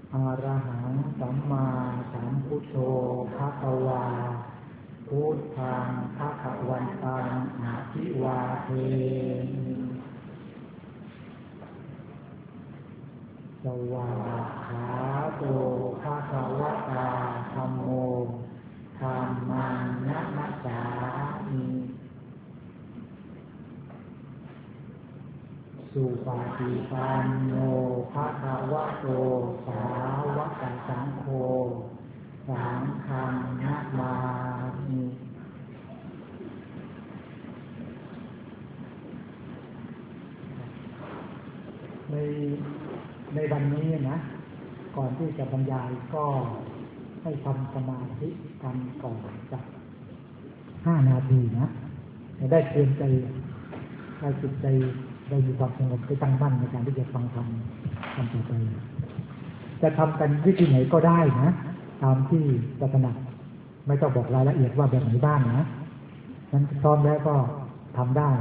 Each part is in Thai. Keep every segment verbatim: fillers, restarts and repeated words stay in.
อะระหังสัมมาสัมพุทโธภะวาพุทธังภะวันตังอะภิวาเทมิสวากขาโตภะคะวะตาธัมโมธัมมังนะมัสสามิสุปฏิปันโนภะคะวะโตสาวกสังโฆสังฆังนะมามิในในวันนี้นะก่อนที่จะบรรยายก็ให้ทำสมาธิกันก่อนสักห้านาทีนะจะได้เตรียมใจให้จิตใจได้มีความสงบได้ตั้งมั่นในการที่จะฟังธรรมทำต่อไปจะทำกันวิธีไหนก็ได้นะตามที่จะถนัดไม่ต้องบอกรายละเอียดว่าแบบไหนบ้างนะนั้นพร้อมแล้วก็ทำได้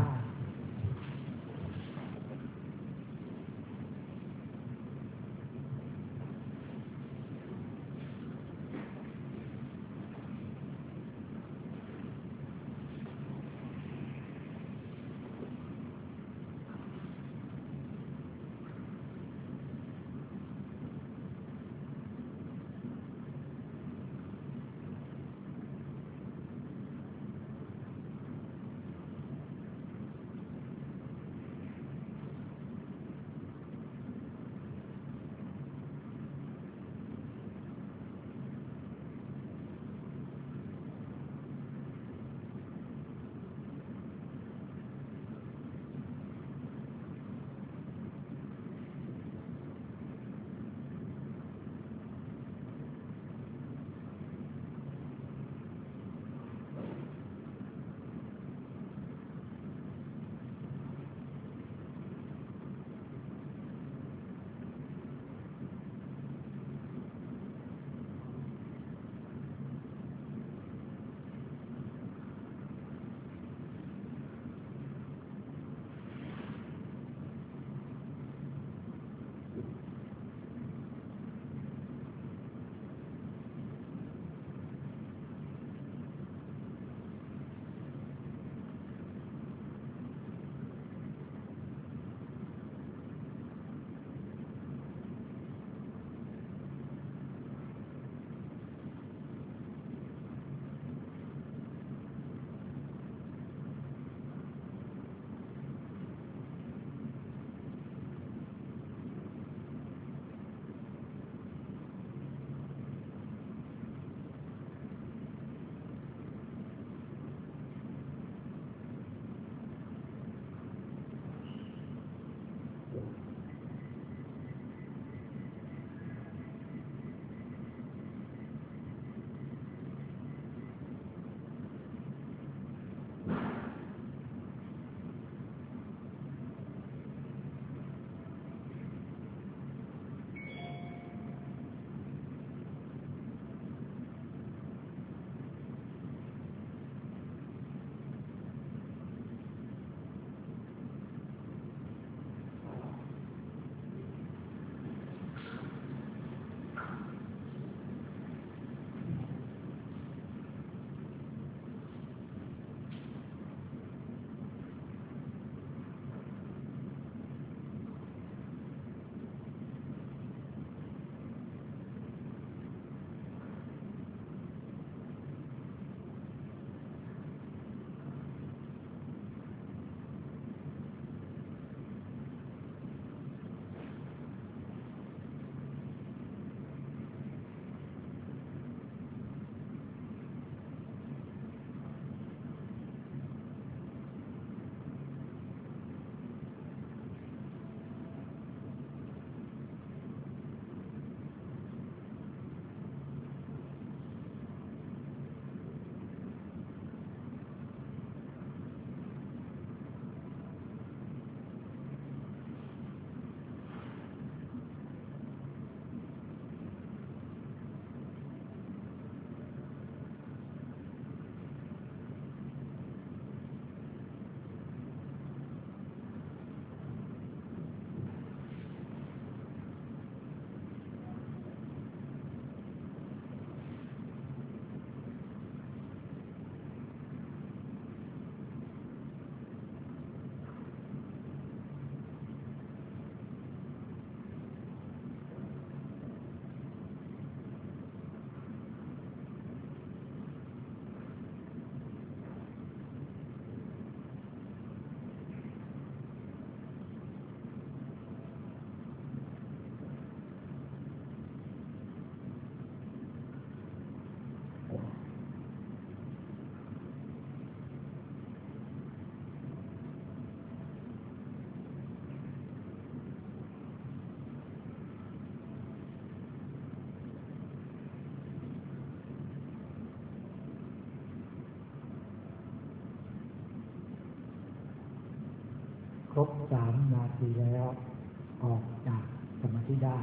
รบสามนาทีแล้วออกจากสมาธิได้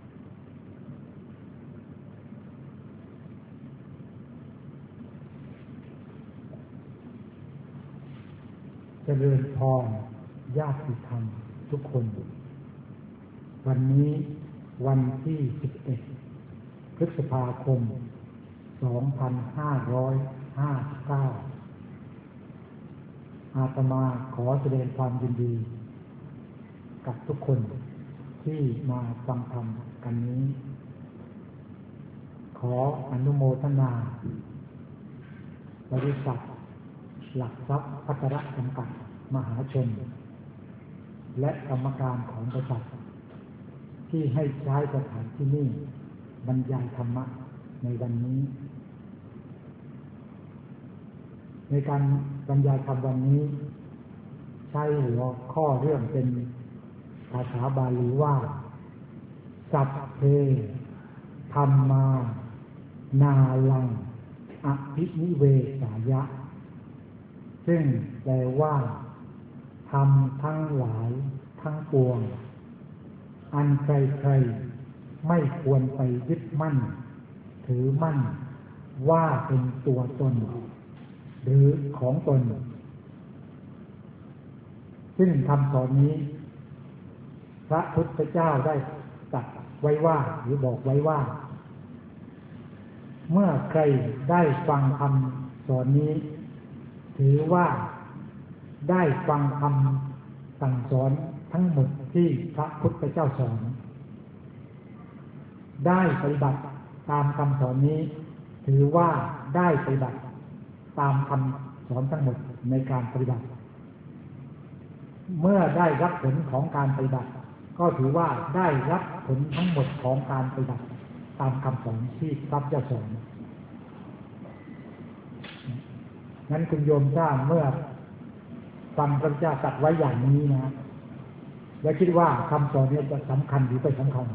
เจริญพรญาติธรรมทุกคนวันนี้วันที่สิบเอ็ดพฤษภาคมสองพันห้าร้อยห้าสิบเก้าอาตมาขอแสดงความยินดีกับทุกคนที่มาฟังธรรมกันนี้ขออนุโมทนาบริษัทหลักทรัพย์ภัตระจำกัดมหาชนและกรรมการของบริษัทที่ให้ใช้สถานที่นี้บรรยายธรรมะในวันนี้ในการบรรยายธรรมวันนี้ใช้หัวข้อเรื่องเป็นภาษาบาลีว่าสัพเพธัมมานาลังอภินิเวสายะซึ่งแปลว่าธรรมทั้งหลายทั้งปวงอันใครๆไม่ควรไปยึดมั่นถือมั่นว่าเป็นตัวตนหรือของตนซึ่งคำสอนนี้พระพุทธเจ้าได้ตรัสไว้ว่าหรือบอกไว้ว่าเมื่อใครได้ฟังคำสอนนี้ถือว่าได้ฟังคำสั่งสอนทั้งหมดที่พระพุทธเจ้าสอนได้ปฏิบัติตามคำสอนนี้ถือว่าได้ปฏิบัติตามคำสอนทั้งหมดในการปฏิบัติเมื่อได้รับผลของการปฏิบัติก็ถือว่าได้รับผลทั้งหมดของการปฏิบัติตามคำสอนที่พระพุทธเจ้าสอนนั้นคุณโยมทราบเมื่อฟังพระพุทธเจ้าตรัสไว้อย่างนี้นะแล้วคิดว่าคำสอนนี้จะสำคัญหรือไม่สำคัญ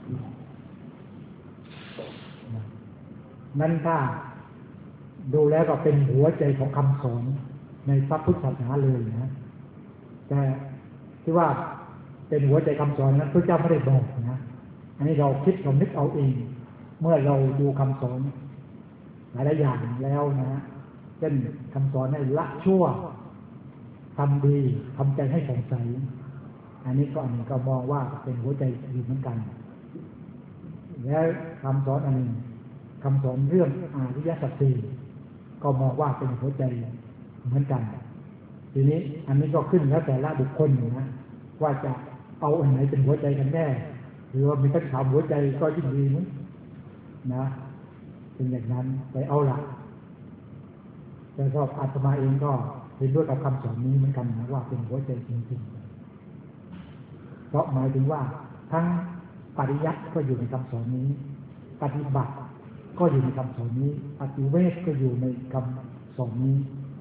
นั้นถ้าดูแล้วก็เป็นหัวใจของคำสอนในพระพุทธศาสนาเลยนะแต่ที่ว่าเป็นหัวใจคำสอนนั้นพระเจ้าไม่ได้บอกนะอันนี้เราคิดเรานึกเอาเองเมื่อเราดูคำสอนหลายๆอย่างแล้วนะเช่นคำสอนให้ละชั่วทำดีทำใจให้ผ่องใสอันนี้ก็อันนี้ก็มองว่าเป็นหัวใจดีเหมือนกันแล้วคำสอนอันนึงคำสอนเรื่องอริยสัจสี่ก็มองว่าเป็นหัวใจเหมือนกันทีนี้อันนี้ก็ขึ้นแล้วแต่ละบุคคลนะว่าจะเอาอันไหนเป็นหัวใจกันแน่หรือว่ามีคำถามหัวใจก็ยิ่งดีนะเป็นอย่างนั้นไปเอาละแต่ก็อาตมาเองก็เห็นด้วยกับคำสอนนี้เหมือนกันนะว่าเป็นหัวใจจริงๆเพราะหมายถึงว่าทั้งปริยัติก็อยู่ในคำสอนนี้ปฏิบัติก็อยู่ในคำสอนนี้ปฏิเวทก็อยู่ในคำสอนนี้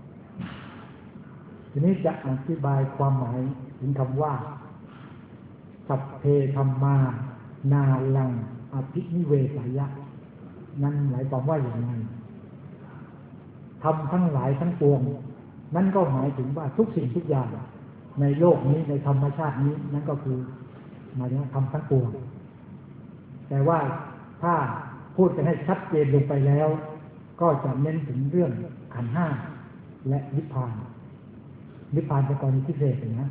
ทีนี้จะอธิบายความหมายถึงคำว่าสัพเพธัมมานาลังอภินิเวสายะนั่นหมายความว่าอย่างไรธรรมทั้งหลายทั้งปวงนั่นก็หมายถึงว่าทุกสิ่งทุกอย่างในโลกนี้ในธรรมชาตินี้นั่นก็คือหมายถึงธรรมทั้งปวงแต่ว่าถ้าพูดกันให้ชัดเจนลงไปแล้วก็จะเน้นถึงเรื่องขันธ์ห้าและนิพพานนิพพานเป็นกรณีพิเศษนะ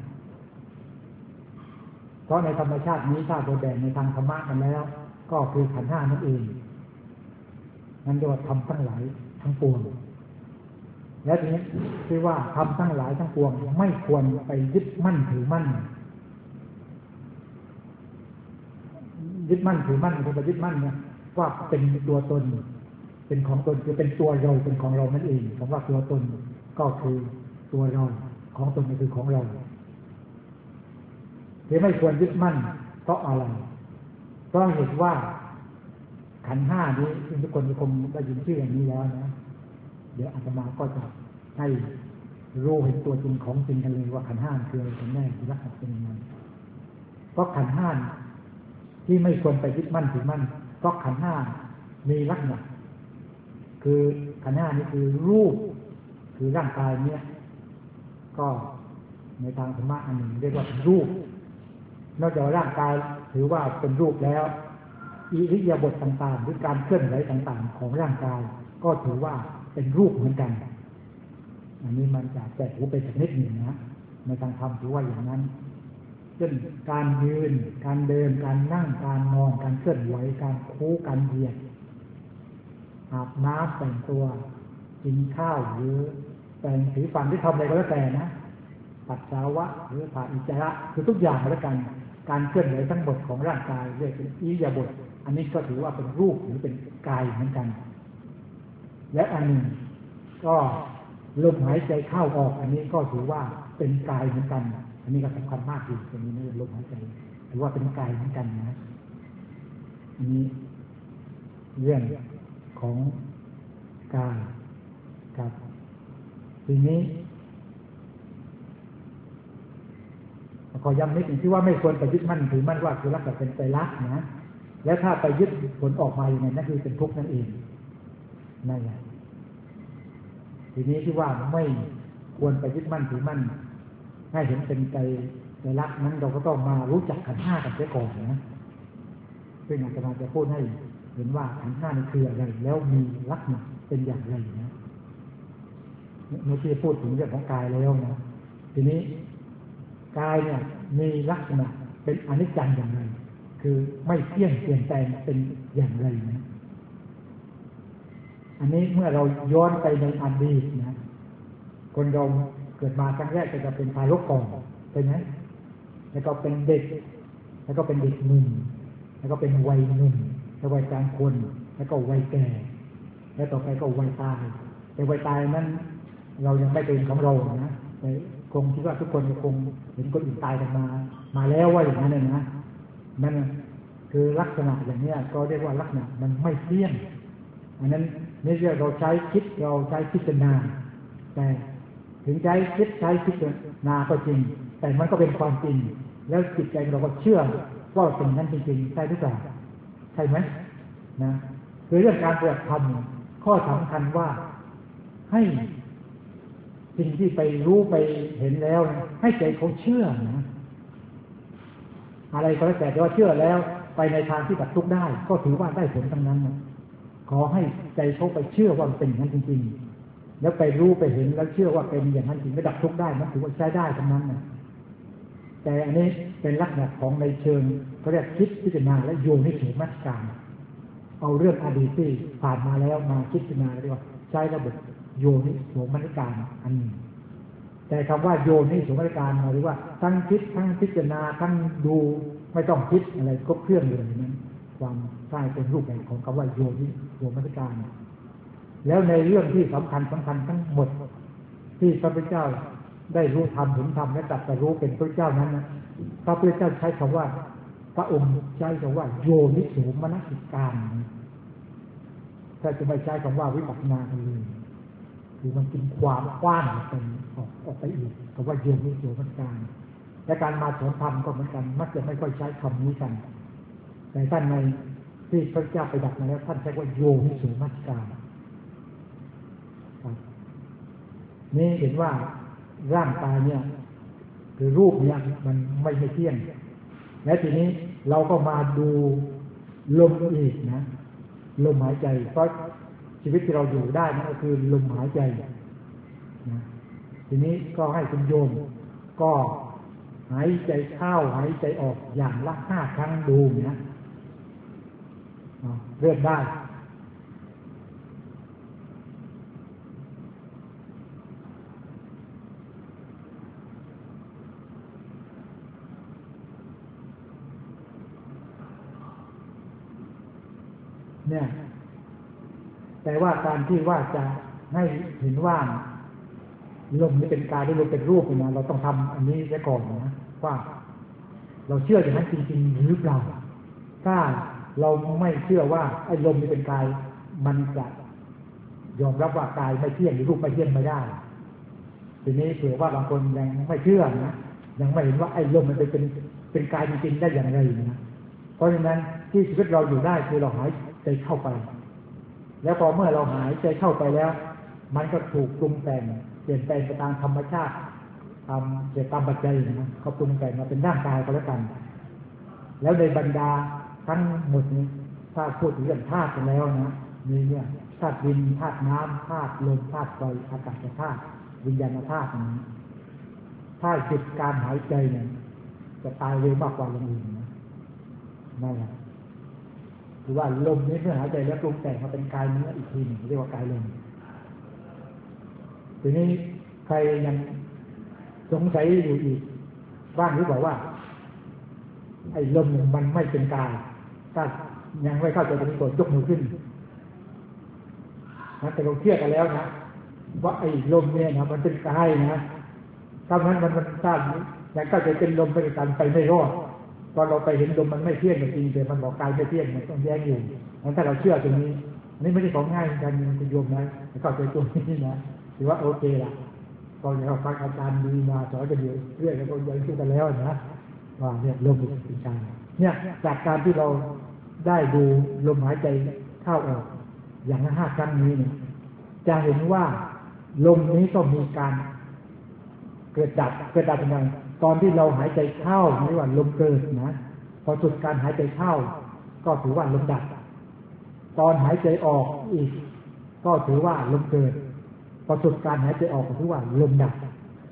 เพราะในธรรมชาตินี้ถ้าโดยแบ่งในทางธรรมะกันแล้วก็คือขันธ์ห้านั่นเองนั่นเรียกว่าธรรมทั้งหลายทั้งปวงและทีนี้ที่ว่าธรรมทั้งหลายทั้งปวงไม่ควรไปยึดมั่นถือมั่นยึดมั่นถือมั่นคือไปยึดมั่นเนี่ยว่าเป็นตัวตนเป็นของตนคือเป็นตัวเราเป็นของเรานั่นเองคำว่าตัวตนก็คือตัวเราของตนก็คือของเราที่ไม่ควรยึดมั่นเพราะอะไรเพราะเห็นว่าขันธ์ห้านี้ทุกคนคงได้ยินชื่ออย่างนี้แล้วนะเดี๋ยวอาตมาก็จะให้รู้เห็นตัวจริงของจริงกันเลยว่าขันธ์ห้าคืออะไรกันแน่ที่ลักษณะเป็นยังไงเพราะขันธ์ห้าที่ไม่ควรไปยึดมั่นถือมั่นเพราะขันธ์ห้ามีลักษณะคือขันธ์ห้านี่คือรูปคือร่างกายเนี้ยก็ในทางธรรมะอันหนึ่งเรียกว่าเป็นรูปนอกจากร่างกายถือว่าเป็นรูปแล้วอิริยาบถต่างๆหรือการเคลื่อนไหวต่างๆของร่างกายก็ถือว่าเป็นรูปเหมือนกันอันนี้มันจะแตกหูไปสักนิดหนึ่งนะในทางธรรมถือว่าอย่างนั้นเช่นการยืนการเดินการนั่งการนอนการเคลื่อนไหวการคู้การเหยียดอาบน้ำแต่งตัวกินข้าวหรือแต่งสีฟันที่ทำอะไรก็แล้วแต่นะปัสสาวะหรือถ่ายอุจจาระคือทุกอย่างแล้วกันการเคลื่อนไหวทั้งหมดของร่างกายเรียกเป็นอิริยาบถอันนี้ก็ถือว่าเป็นรูปหรือเป็นกายเหมือนกันและอันหนึ่งก็ลมหายใจเข้าออกอันนี้ก็ถือว่าเป็นกายเหมือนกันอันนี้ก็สำคัญมากอยู่ตรงนี้นะลมหายใจถือว่าเป็นกายเหมือนกันนะอันนี้เรื่องของกายครับทีนี้ขอย้ำนิดหนึ่งที่ว่าไม่ควรไปยึดมั่นถือมั่นว่าคือรักแบบเป็นไตรลักษณ์นะแล้วถ้าไปยึดผลออกมาอย่างไรนั่นคือเป็นทุกข์นั่นเองนั่นแหละทีนี้ที่ว่าไม่ควรไปยึดมั่นถือมั่นให้เห็นเป็นไตรลักษณ์นั้นเราก็ต้องมารู้จักขันธ์ห้ากันเสียก่อนนะซึ่งอาจารย์จะพูดให้เห็นว่าขันธ์ห้านี่คืออะไรแล้วมีลักษณะเป็นอย่างไรนะเมื่อกี้พูดถึงเรื่องของกายแล้วนะทีนี้กายเนี่ยมีลักษณะเป็นอนิจจังอย่างไรคือไม่เที่ยงเปลี่ยนแปลงเป็นอย่างไรนะอันนี้เมื่อเราย้อนไปในอดีตนะคนเราเกิดมาครั้งแรกจะเป็นทารกก่อนเป็นไหมแล้วก็เป็นเด็กแล้วก็เป็นเด็กหนุ่มแล้วก็เป็นวัยหนุ่มแล้ววัยกลางคนแล้วก็วัยแก่แล้วต่อไปก็วัยตายแต่วัยตายนั้นเรายังไม่เป็นของเรานะแต่คงคิดว่าทุกคนคงเห็นคนอื่นตายกันมามาแล้วว่าอย่างนั้นเลยนะนั่นคือลักษณะอย่างนี้ก็เรียกว่าลักษณะมันไม่เที่ยงอันนั้นนี่เรียกเราใช้คิดเราใช้พิจารณาแต่ถึงใช้คิดใช้พิจารณาก็จริงแต่มันก็เป็นความจริงแล้วจิตใจเราก็เชื่อว่าเป็นนั้นจริงๆใช่หรือเปล่าใช่ไหมนะคือเรื่องการปฏิบัติธรรมข้อสำคัญว่าให้สิ่งที่ไปรู้ไปเห็นแล้วให้ใจเขาเชื่อนะอะไรก็แล้วแต่ว่าเชื่อแล้วไปในทางที่ดับทุกข์ได้ก็ถือว่าได้ผลทั้งนั้นนะขอให้ใจเขาไปเชื่อว่ามันเป็นอย่างนั้นจริงๆแล้วไปรู้ไปเห็นแล้วเชื่อว่าเป็นอย่างนั้นจริงไม่ดับทุกข์ได้มันถือว่าใช้ได้ทั้งนั้นนะแต่อันนี้เป็นลักษณะของในเชิงเขาเรียกคิดพิจารณาและโยนิโสมนสิการเอาเรื่องอดีตที่ผ่านมาแล้วมาคิดพิจารณาเรียกว่าใช้ระบบโยนิโสมนสิการอันนี้แต่คำว่าโยนิโสมนสิการหมายว่าทั้งคิดทั้งพิจารณาทั้งดูไม่ต้องคิดอะไรครบเครื่องเลยนั้นความใช่เป็นรูปแบบของคำว่าโยนิโสมนสิการแล้วในเรื่องที่สำคัญสำคัญทั้งหมดที่พระพุทธเจ้าได้รู้ธรรมเห็นธรรมและตรัสรู้เป็นพระเจ้านั้นนะพระพุทธเจ้าใช้คำว่าพระองค์ใช้คำว่าโยนิโสมนสิการถ้าจะไม่ใช้คำว่าวิปัสสนาเลยคือมันกินความกว้างไปออกออกไปอีกคำว่าโยนิโสมนสิการและการมาสอนธรรมก็เหมือนกันมักจะไม่ค่อยใช้คำนี้กันแต่ท่านในที่พระเจ้าไปดักมาแล้วท่านใช้ว่าโยนิโสมนสิการนี่เห็นว่าร่างกายเนี่ยคือรูปเนี่ยมันไม่ไม่เที่ยงและทีนี้เราก็มาดูลมอีกนะลมหายใจเพราะชีวิตที่เราอยู่ได้นั่นก็คือลมหายใจนะทีนี้ก็ให้คุณโยมก็หายใจเข้าหายใจออกอย่างละห้าครั้งดูนะเริ่มได้เนี่ยแต่ว่าการที่ว่าจะให้เห็นว่าลมนี้เป็นกายหรือลมเป็นรูปนะเราต้องทำอันนี้ไว้ก่อนนะว่าเราเชื่ออย่างนั้นจริงๆหรือเปล่าถ้าเราไม่เชื่อว่าไอ้ลมนี้เป็นกายมันจะยอมรับว่ากายไม่เที่ยงหรือรูปไม่เที่ยงไม่ได้ทีนี้เผื่อว่าบางคนยังไม่เชื่อนะยังไม่เห็นว่าไอ้ลมมันเป็นเป็นเป็นกายจริงๆได้อย่างไรนะเพราะฉะนั้นที่ชีวิตเราอยู่ได้คือเราหายใจเข้าไปแล้วพอเมื่อเราหายใจเข้าไปแล้วมันก็ถูกปรุงแต่งเปลี่ยนแปลงไปตามธรรมชาติตามเกิดตามปัจจัยนะเขาปรุงแต่งมาเป็นร่างกายก็แล้วกันแล้วในบรรดาทั้งหมดนี้ถ้าพูดถึงเรื่องธาตุกันแล้วนะมีเนี่ยธาตุดินธาตุน้ำธาตุลมธาตุไฟอากาศธาตุวิญญาณธาตุนี้ถ้าหยุดการหายใจเนี่ยจะตายเร็วมากกว่าอย่างอื่นนะนั่นแหละหรือว่าลมนี้เมื่อหายใจแล้วปรุงแต่งมาเป็นกายเนื้ออีกทีหนึ่งเรียกว่ากายลมทีนี้ใครยังสงสัยอยู่อีกบ้างหรือเปล่าว่าไอ้ลมมันไม่เป็นกายถ้ายังไม่เข้าใจตรงนี้ก็ยกมือขึ้นนะแต่เราเชื่อกันแล้วนะว่าไอ้ลมเนี่ยนะมันเป็นกายนะถ้านั้นมันมันทราบยังเข้าใจเป็นลมเป็นการไปไม่รอดพอเราไปเห็นลมมันไม่เที่ยงจริงแต่มันบอกกายไม่เที่ยงมันต้องแย้งอยู่งั้นถ้าเราเชื่อตรงนี้นี่ไม่ใช่ของง่ายการคุณโยมนะเข้าใจตรงนี้นะถือว่าโอเคละตอนนี้เราฟังอาจารย์ดีมาสอนกันเยอะเรื่อยๆก็ยังคิดกันแล้วนะว่าเนี่ยลมเป็นกายเนี่ยจากการที่เราได้ดูลมหายใจเข้าออกอย่างละห้าครั้งนี้เนี่ยจะเห็นว่าลมนี้ก็มีการเกิดดับเกิดดับยังไงตอนที่เราหายใจเข้าไม่ว่าลมเกิดนะพอสุดการหายใจเข้าก็ถือว่าลมดับตอนหายใจออกอีกก็ถือว่าลมเกิดพอสุดการหายใจออกก็ถือว่าลมดับ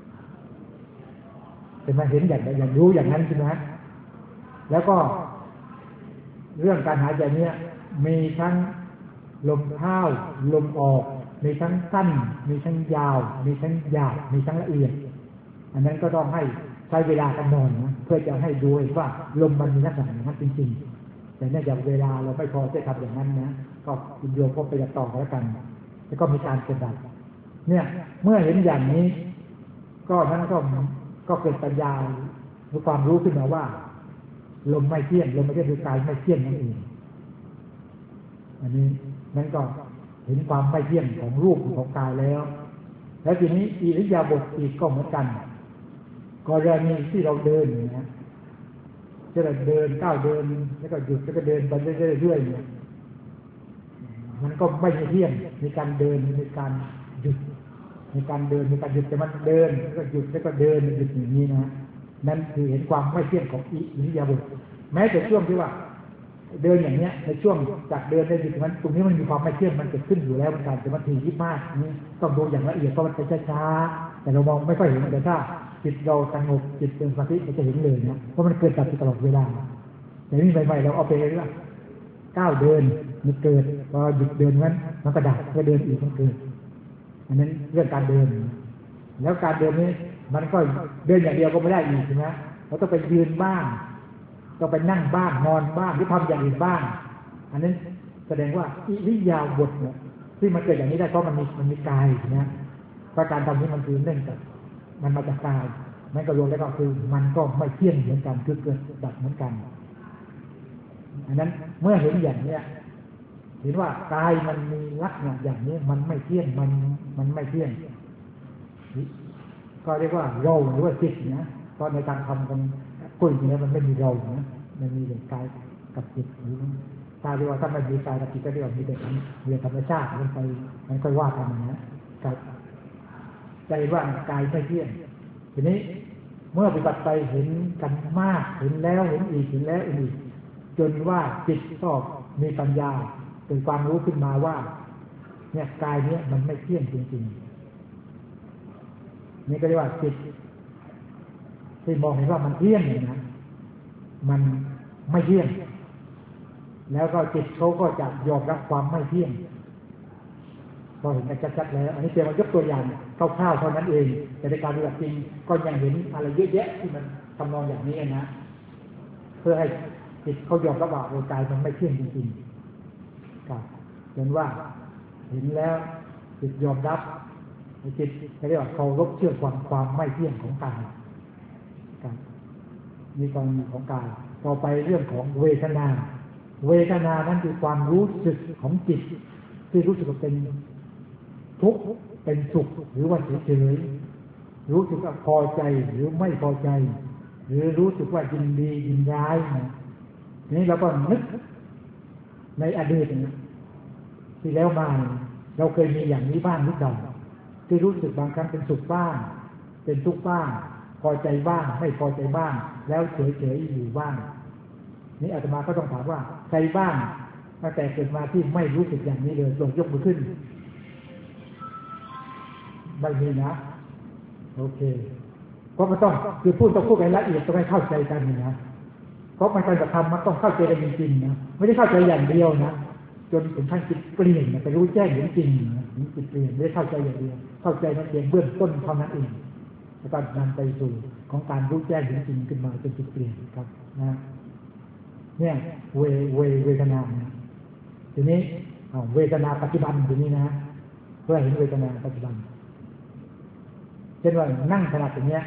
เป็นมาเห็นอย่างอย่างรู้อย่างนั้นใช่ไหมแล้วก็เรื่องการหายใจเนี้ยมีทั้งลมเข้าลมออกมีทั้งสั้นมีทั้งยาวมีทั้งหยาบมีทั้งละเอียดอันนั้นก็ต้องให้ใช้เวลากันนอนนะเพื่อจะให้ดูเห็นว่าลมมันมีลักษณะอย่างนั้นจริงๆแต่เนื่องจากเวลาเราไม่พอจะทำอย่างนั้นนะก็คุณโยมก็ไปต่อแล้วกันแล้วก็มีการเกิดดับเนี่ยเมื่อเห็นอย่างนี้ก็นั้นก็ก็เกิดปัญญาหรือความรู้ขึ้นมาว่าลมไม่เที่ยงลมไม่เที่ยงคือกายไม่เที่ยงนั่นเองอันนี้นั่นก็เห็นความไม่เที่ยงของรูปของกายแล้วแล้วทีนี้อิริยาบถอีกก็เหมือนกันกรณีที่เราเดินนะจะเดินก้าวเดินแล้วก็หยุดแล้วก็เดินไปเรื่อยๆเนี่ยมันก็ไม่เที่ยงมีการเดินมีการหยุดมีการเดินมีการหยุดแต่มันเดินแล้วก็หยุดแล้วก็เดินหยุดอย่างนี้นะนั่นคือเห็นความไม่เที่ยงของอิริยาบถแม้แต่ช่วงที่ว่าเดินอย่างเนี้ยในช่วงจากเดินในจุดนั้นตรงนี้มันมีความไม่เที่ยงมันเกิดขึ้นอยู่แล้วมันการแต่มันถี่ยิบมากนี่ต้องดูอย่างละเอียดเพราะมันไปช้าๆแต่เรามองไม่ค่อยเห็นแต่ถ้าจิตเราสงบจิตเป็นสมาธิมันจะเห็นเลยนะเพราะมันเกิดดับตลอดเวลาแต่นี่ใหม่ๆเราเอาไปเรื่อยก้าวเดินมันเกิดพอหยุดเดินนั้นมันก็ดับก็เดินอีกมันเกิดอันนั้นเรื่องการเดินแล้วการเดินนี้มันก็เดินอย่างเดียวก็ไม่ได้อีกใช่ไหมเราต้องไปยืนบ้างก็ไปนั่งบ้างนอนบ้างหรือทำอย่างอื่นบ้างอันนั้นแสดงว่าอิริยาบถเนี่ยที่มันเกิดอย่างนี้ได้เพราะมันมีมันมีกายนะเพราะการทำนี้มันคือเนื่องจากมันมาจากกายนั่นก็รวมแล้วก็คือมันก็ไม่เที่ยงเหมือนกันคือเกิดดับเหมือนกันอันนั้นเมื่อเห็นอย่างนี้เห็นว่ากายมันมีลักษณะอย่างนี้มันไม่เที่ยงมันมันไม่เที่ยงก็เรียกว่าเราหรือว่าจิตนะเพราะในการทำกันคุยเนี่ยมันไม่มีเรานะมันมีแต่กายกับจิตหรือถ้าเรียกว่าถ้าไม่มีกายกับจิตก็เรียกว่ามีแต่มีธรรมชาติมันไปมันค่อยว่ากันนะกับใจว่ากายไม่เที่ยงทีนี้เมื่อปฏิบัติไปเห็นกันมากเห็นแล้วเห็นอีกเห็นแล้วอีกจนว่าจิตก็มีปัญญาเป็นความรู้ขึ้นมาว่าเนี่ยกายเนี้ยมันไม่เที่ยงจริงๆนี่ก็เรียกว่าจิตที่มองเห็นว่ามันเที่ยงนะมันไม่เที่ยงแล้วก็จิตเขาก็จะยอมรับความไม่เที่ยงพอเห็นกันชัดๆแล้วอันนี้เพียงมายกตัวอย่างคร่าวๆเท่านั้นเองแต่ในการปฏิบัติจริงก็ยังเห็นอะไรเยอะแยะที่มันทำนองอย่างนี้นะเพื่อให้จิตเขายอมรับว่าโอ้กายมันไม่เที่ยงจริงๆครับเห็นว่าเห็นแล้วจิตยอมรับจิตเรียกว่าเคารพเชื่อความความไม่เที่ยงของกายครับมีกรณีของกายต่อไปเรื่องของเวทนาเวทนานั้นคือความรู้สึกของจิตที่รู้สึกว่าเป็นทุกข์เป็นสุขหรือว่าเฉยๆรู้สึกว่าพอใจหรือไม่พอใจหรือรู้สึกว่ายินดียินร้ายนะนี่เราก็นึกในอดีตนะที่แล้วมาเราเคยมีอย่างนี้บ้างหรือเปล่าที่รู้สึกบางครั้งเป็นสุขบ้างเเป็นทุกข์บ้างพอใจบ้างไม่พอใจบ้างแล้วเฉยๆอยู่บ้างนี่อาตมาก็ต้องถามว่าใครบ้างตั้งแต่เกิดมาที่ไม่รู้สึกอย่างนี้เลยลองยกมือขึ้นไม่มีนะโอเคเพราะมันต้องคือพูดต้องพูดให้ละเอียดต้องให้เข้าใจกันนะเพราะมันการกระทำมันต้องเข้าใจกันจริงๆนะไม่ได้เข้าใจอย่างเดียวนะจนถึงขั้นจิตเปลี่ยนไปรู้แจ้งเห็นจริงนะจิตเปลี่ยนไม่ได้เข้าใจอย่างเดียวเข้าใจนั่นเองเบื้องต้นเท่านั้นเองแล้วก็นำไปสู่ของการรู้แจ้งเห็นจริงขึ้นมาเป็นจิตเปลี่ยนครับนะเนี่ยเวเวเวทนานะทีนี้เวทนาปัจจุบันทีนี้นะเพื่อเห็นเวทนาปัจจุบันเช่นว่านั่งขนาดอย่างเนี้ย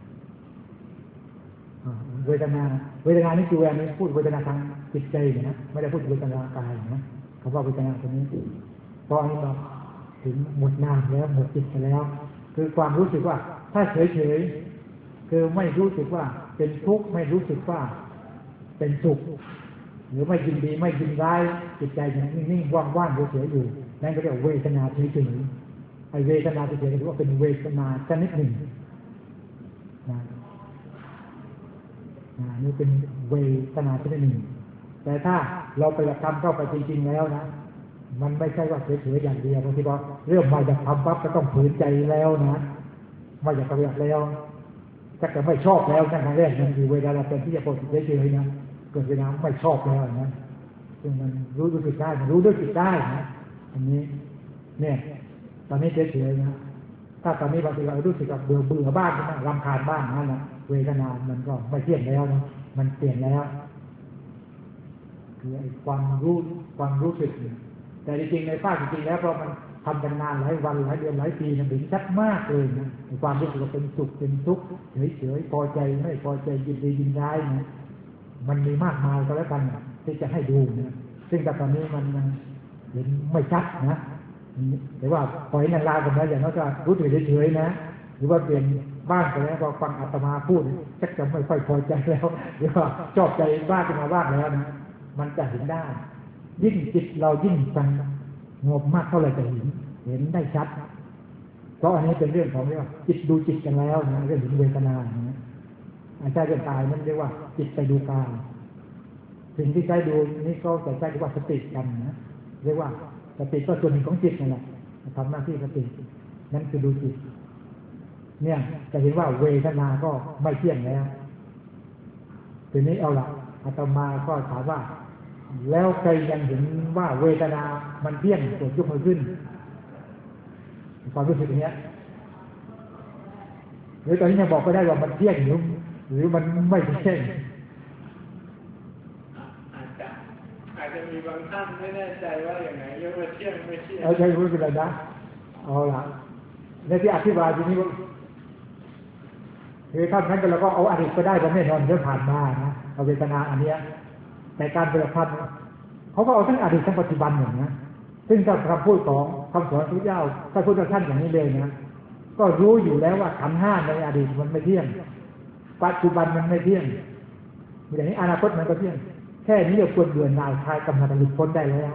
เวทนาเวทนานี่คือเวทนาพูดเวทนาทางจิตใจนะไม่ได้พูดเวทนากายนะคำว่าเวทนาตรงนี้เพราะอันนี้เราถึงหมดนามแล้วหมดจิตไปแล้วคือความรู้สึกว่าถ้าเฉยๆคือไม่รู้สึกว่าเป็นทุกข์ไม่รู้สึกว่าเป็นสุขหรือไม่ยินดีไม่ยินร้ายจิตใจยังนิ่งๆว่างๆเฉยๆอยู่นั่นก็เรียกเวทนาเฉยๆไอเวทนาเฉยๆถือว่าเป็นเวทนาชนิดหนึ่งนะนี่เป็นเวทนาชนิดหนึ่งแต่ถ้าเราไปทำเข้าไปจริงๆแล้วนะมันไม่ใช่ว่าเฉยๆอย่างเดียวบางทีพอเริ่มมาจากทำปั๊บก็ต้องฝืนใจแล้วนะไม่อยากปฏิบัติแล้วถ้าเกิดไม่ชอบแล้วนั่นครั้งแรกมันคือเวลาเราเป็นที่จะปฏิบัติเฉยๆนะเกิดเวลาไม่ชอบแล้วนะซึ่งมันรู้ด้วยจิตได้มันรู้ด้วยจิตได้นะอันนี้เนี่ยตอนนี้เฉยๆนะถ้าตอนนี้บางทีเรารู้สึกว่าเบื่อเบื่อบ้างนะรำคาญบ้างนั่นแหละเวทนามันก็ไม่เที่ยงแล้วนะมันเปลี่ยนแล้วคือไอ้ความรู้ความรู้สึกแต่จริงๆในภาคจริงๆแล้วเพราะมันทำกันนานหลายวันหลายเดือนหลายปีมันถึงชัดมากเลยนะความรู้สึกว่าเป็นสุขเป็นทุกข์เฉยๆพอใจไม่พอใจยินดียินร้ายนะมันมีมากมายก็แล้วกันที่จะให้ดูนะซึ่งแต่ตอนนี้มันเห็นไม่ชัดนะแต่ว่าปล่อยนานๆกันนะอย่างนั้นก็รู้สึกเฉยๆนะหรือว่าเปลี่ยนบ้านไปแล้วพอฟังอาตมาพูดชักจะไม่ค่อยพอใจแล้วหรือว่าชอบใจบ้านขึ้นมาบ้างแล้วนะมันจะเห็นได้ยิ่งจิตเรายิ่งสงบมากเท่าไหร่จะเห็นเห็นได้ชัดเพราะอันนี้เป็นเรื่องของเรียกว่าจิตดูจิตกันแล้วนะเรื่องถึงเวทนานะอาจารย์เรื่องกายนั่นเรียกว่าจิตไปดูกายสิ่งที่ใช้ดูนี่ก็จะใช้เรียกว่าสติกันนะเรียกว่าสติก็ส่วนหนึ่งของจิตนั่นแหละทำหน้าที่สตินั่นคือดูจิตเนี่ยจะเห็นว่าเวทนาก็ไม่เที่ยงแล้วทีนี้เอาละอาตมาก็ถามว่าแล้วใครยังเห็นว่าเวทนามันเที่ยงกดยกมือขึ้นความรู้สึกอย่างเงี้ยหรือตอนนี้ยังบอกไม่ได้ว่ามันเที่ยงหรือหรือมันไม่เที่ยงอาจจะอาจจะมีบางท่านไม่แน่ใจว่าอย่างไรเรียกว่าเที่ยงไม่เที่ยงเอาใจรู้กันเลยนะเอาละในที่อธิบายทีนี้ว่าคือท่านนั้นก็เราก็เอาอดีตก็ได้เพราะแน่นอนเรื่องผ่านมานะเอาเวทนาอันเนี้ยแต่การปฏิบัติธรรมเขาก็เอาทั้งอดีตทั้งปัจจุบันอย่างนี้ซึ่งถ้าคำพูดของคำสอนพระเจ้าถ้าพูดกับท่านอย่างนี้เลยนะก็รู้อยู่แล้วว่าขันธ์ห้าในอดีตมันไม่เที่ยงปัจจุบันมันไม่เที่ยงอย่างนี้อนาคตมันก็เที่ยงแค่นี้เราควรเบื่อหน่ายคลายกำหนัดหลุดพ้นได้แล้ว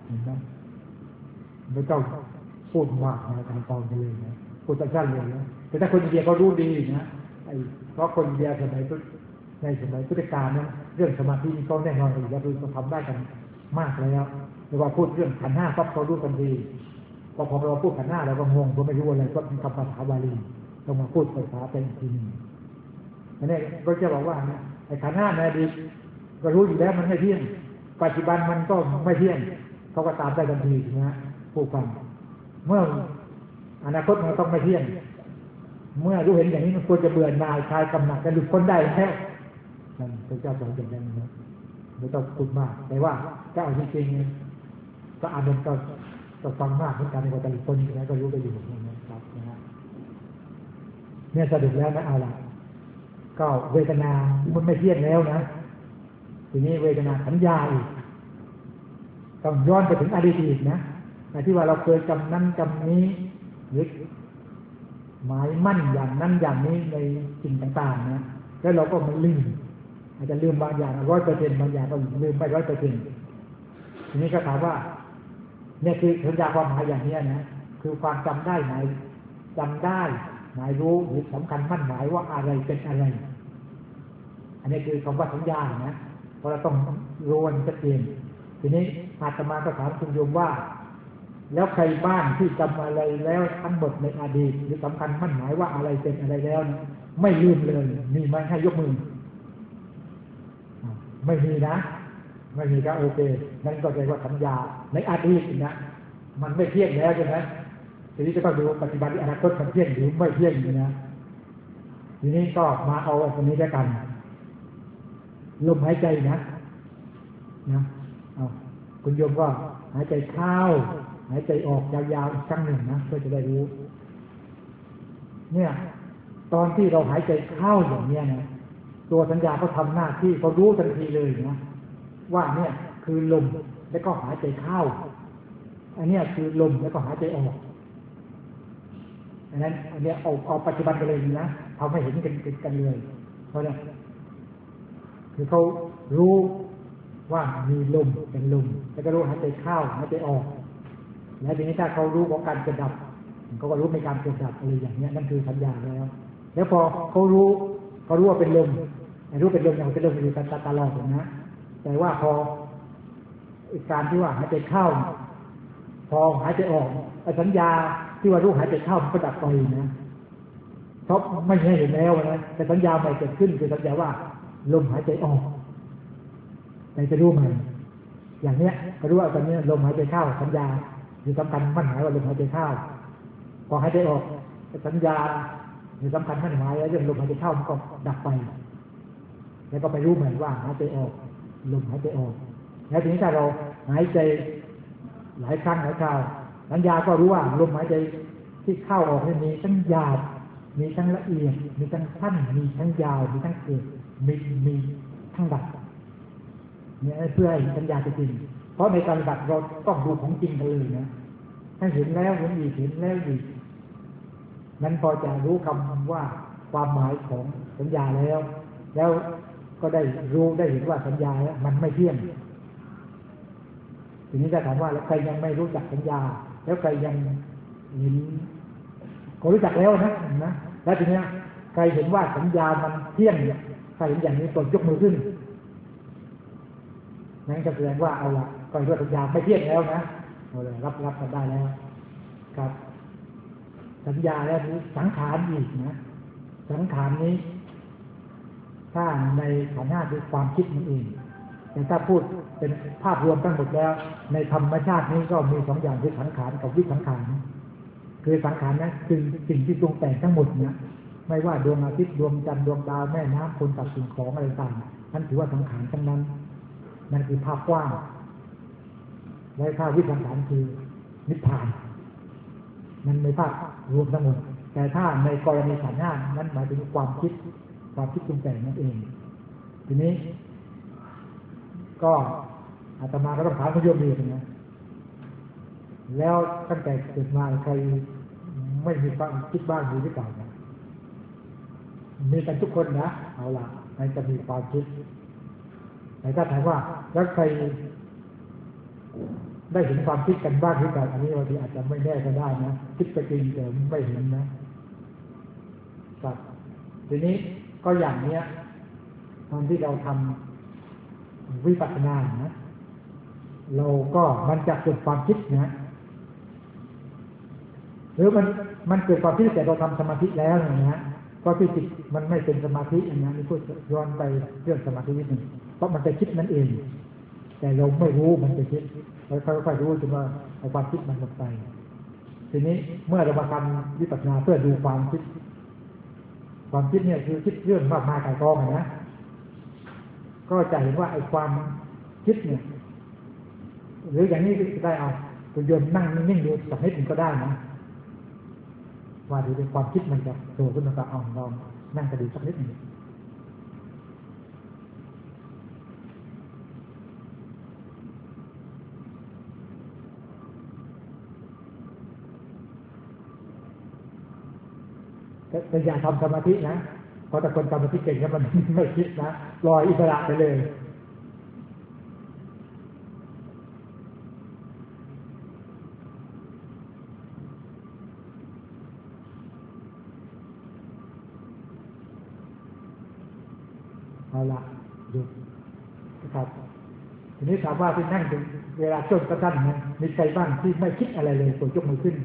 ไม่ต้องพูดมากในการฟังเลยนะพูดสั้นๆเลยนะแต่ถ้าคนอินเดียเขารู้ดีนะไอ้เพราะคนอินเดียสมัยในสมัยพุทธกาลนั้นเรื่องสมาธินี่เขาแน่นอนอยู่แล้วคือเขาทำได้กันมากแล้วแต่ว่าพูดเรื่องขันธ์ห้าปั๊บเขารู้กันดีพอพอเราพูดขันธ์ห้าเราก็งงเพราะไม่รู้อะไรก็เป็นคำภาษาบาลีต้องมาพูดภาษาเป็นทีนึงอันนี้ก็จะบอกว่าไอ้ขันธ์ห้าในอดีตก็รู้อยู่แล้วมันไม่เที่ยงปัจจุบันมันก็ไม่เที่ยงเขาก็ตามได้กันทีนะผู้ฟังเมื่ออนาคตมันต้องไม่เที่ยงเมื่อรู้เห็นอย่างนี้มันควรจะเบื่อหน่ายคลายกำหนัดกันหลุดพ้นได้แค่นั่นพระเจ้าสอนอย่างนั้นนะไม่ต้องพูดมากแต่ว่าถ้าเอาจริงๆก็อ่านมันก็ก็ฟังมากเหมือนกันในวันแต่ละคนนะก็รู้ไปอยู่นะครับนะฮะเนี่ยสรุปแล้วนะเอาละก็เวทนามันไม่เที่ยงแล้วนะทีนี้เวทนาสัญญาอีกต้องย้อนไปถึงอดีตอีกนะที่ว่าเราเคยจำนั้นจำนี้ยึดหมายมั่นอย่างนั้นอย่างนี้ในสิ่งต่างๆนะแล้วเราก็มันลืมอาจจะลืมบางอย่างร้อยเปอร์เซ็นต์บางอย่างก็ลืมไม่ร้อยเปอร์เซ็นต์ทีนี้ก็ถามว่าเนี่ยคือสัญญาความหมายอย่างนี้นะคือความจำได้ไหมจำได้หมายรู้หรือสำคัญมั่นหมายว่าอะไรเป็นอะไรอันนี้คือคำว่าสัญญานะเพราะเราต้องรู้วันชัดเจนทีนี้อาตมาก็ถามคุณโยมว่าแล้วใครบ้างที่จำอะไรแล้วทั้งหมดในอดีตหรือสำคัญมั่นหมายว่าอะไรเป็นอะไรแล้วไม่ลืมเลยมีไหมให้ยกมือไม่มีนะไม่มีก็โอเคนั่นก็แปลว่าสัญญาในอดีตนะมันไม่เที่ยงแล้วใช่ไหมทีนี้จะต้องดูปัจจุบันที่อนาคตมันเที่ยงหรือไม่เที่ยงอยู่นะทีนี้ก็มาเอาอันนี้ด้วยกันลมหายใจนะนะเอาคุณโยมก็หายใจเข้าหายใจออกยาวๆอีกครั้งหนึ่งนะเพื่อจะได้รู้เนี่ยตอนที่เราหายใจเข้าอย่างเนี้ยนะตัวสัญญาเขาทำหน้าที่เขารู้ทันทีเลยนะว่าเนี่ยคือลมแล้วก็หายใจเข้าอันนี้คือลมแล้วก็หายใจออกอันนั้นอันนี้เอาเอาปัจจุบันกันเลยนะทำให้เห็นกันกันเลยเพราะเนี่ยคือเขารู้ว่ามีลมเป็นลมแล้วก็รู้หายใจเข้าหายใจออกแล้วทีนี้ถ้าเขารู้ของการเกิดดับเขาก็รู้ในการเกิดดับอะไรอย่างนี้นั่นคือสัญญาแล้วแล้วพอเขารู้เขารู้ว่าเป็นลมรู้เป็นลมอย่างเป็นลมอยู่ตลอดนะแต่ว่าพอการที่ว่าหายใจเข้าพอหายใจออกสัญญาที่ว่ารู้หายใจเข้ามันก็ดับไปนะเพราะไม่ใช่เห็นแล้วนะแต่สัญญาใหม่เกิดขึ้นคือสัญญาว่าลมหายใจออกแต่จะรู้ใหม่อย่างเนี้ยก็รู้ว่าตอนนี้ลมหายใจเข้าสัญญาอยู่สำคัญมั่นหมายว่าลมหายใจเข้าพอหายใจออกสัญญาอยู่สำคัญมั่นหมายแล้วเรื่องลมหายใจเข้ามันก็ดับไปแล้วก็ไปรู้ใหม่ว่าหายใจออกลมหายใจออกแล้วทีนี้ถ้าเราหายใจหลายครั้งหลายคราวสัญญาก็รู้ว่าลมหายใจที่เข้าออกมีทั้งยาวมีทั้งละเอียดมีทั้งสั้นมีทั้งยาวมีทั้งเกิดมีมีทั้งดับเนี่ยเพื่อให้สัญญาจริงเพราะในการดับเราต้องดูของจริงกันเลยนะถ้าเห็นแล้วเห็นอีกเห็นแล้วอีกนั้นพอจะรู้คำว่าความหมายของสัญญาแล้วแล้วก็ได้รู้ได้เห็นว่าสัญญาแล้วมันไม่เที่ยงทีนี้จะถามว่าแล้วใครยังไม่รู้จักสัญญาแล้วใครยังเห็นก็รู้จักแล้วนะนะแล้วทีนี้ใครเห็นว่าสัญญามันเที่ยงเนี่ยใครเห็นอย่างนี้กดยกมือขึ้นนั่นก็แสดงว่าเอาละก็รู้สัญญาไม่เที่ยงแล้วนะเอาเลยรับรับกันได้แล้วครับสัญญาแล้วนี้สังขารอีกนะสังขารนี้ถ้าในขันธ์ห้าคือความคิดนั่นเองแต่ถ้าพูดเป็นภาพรวมทั้งหมดแล้วในธรรมชาตินี้ก็มีสองอย่างคือสังขารกับวิสังขารคือสังขารนั้นคือสิ่งที่ปรุงแต่งทั้งหมดเนี่ยไม่ว่าดวงอาทิตย์ดวงจันทร์ดวงดาวแม่น้ำคนสัตว์สิ่งของอะไรต่างนั่นถือว่าสังขารทั้งนั้นนั่นคือภาพกว้างและภาพวิสังขารคือนิพพานมันในภาพรวมทั้งหมดแต่ถ้าในกรณีขันธ์ห้านั้นหมายถึงความคิดความคิดปรุงแต่งนั่นเองทีนี้ก็อาตมาก็ต้องถามคุณโยมดีนะแล้วตั้งแต่เกิดมาใครไม่มีความคิดบ้างหรือเปล่านะมีกันทุกคนนะเอาล่ะมันจะมีความคิดแต่ถ้าถามว่าแล้วใครได้เห็นความคิดกันบ้างหรือเปล่าอันนี้บางทีอาจจะไม่แน่ก็ได้นะคิดไปจริงแต่ไม่เห็นนะครับทีนี้ก็อย่างเนี้ยตอนที่เราทำวิปัสสนานะเราก็มันจะเกิดความคิดนะหรือมันมันเกิดความคิดแต่เราทำสมาธิแล้วนะฮะก็ที่จิตมันไม่เป็นสมาธิอย่างนี้นี่พูดย้อนไปเรื่องสมาธินิดหนึ่งเพราะมันจะคิดนั่นเองแต่เราไม่รู้มันจะคิดเราค่อยๆรู้จนว่าเอาความคิดมันหมดไปทีนี้เมื่อเรามาทำวิปัสสนาเพื่อดูความคิดความคิดเนี่ยคือคิดเรื่องมากมายไกลกองนะก็จะเห็นว่าไอ้ความคิดเนี่ยหรืออย่างนี้ได้เอาตัวโยนนั่งนิ่งๆดูสักนิดหนึ่งก็ได้นะว่าดูเป็นความคิดมันจะโผล่ขึ้นมาเอาลองนั่งกระดูสักนิดหนึ่งแต่อย่าทำสมาธินะเพราะแต่คนทำสมาธิเก่งแล้วมันไม่คิดนะลอยอิสระไปเลยเอาละหยุดนะครับทีนี้ถามว่าที่นั่งเวลาจนกระทั่งนะมีใครบ้างที่ไม่คิดอะไรเลยตัวยกมือขึ้น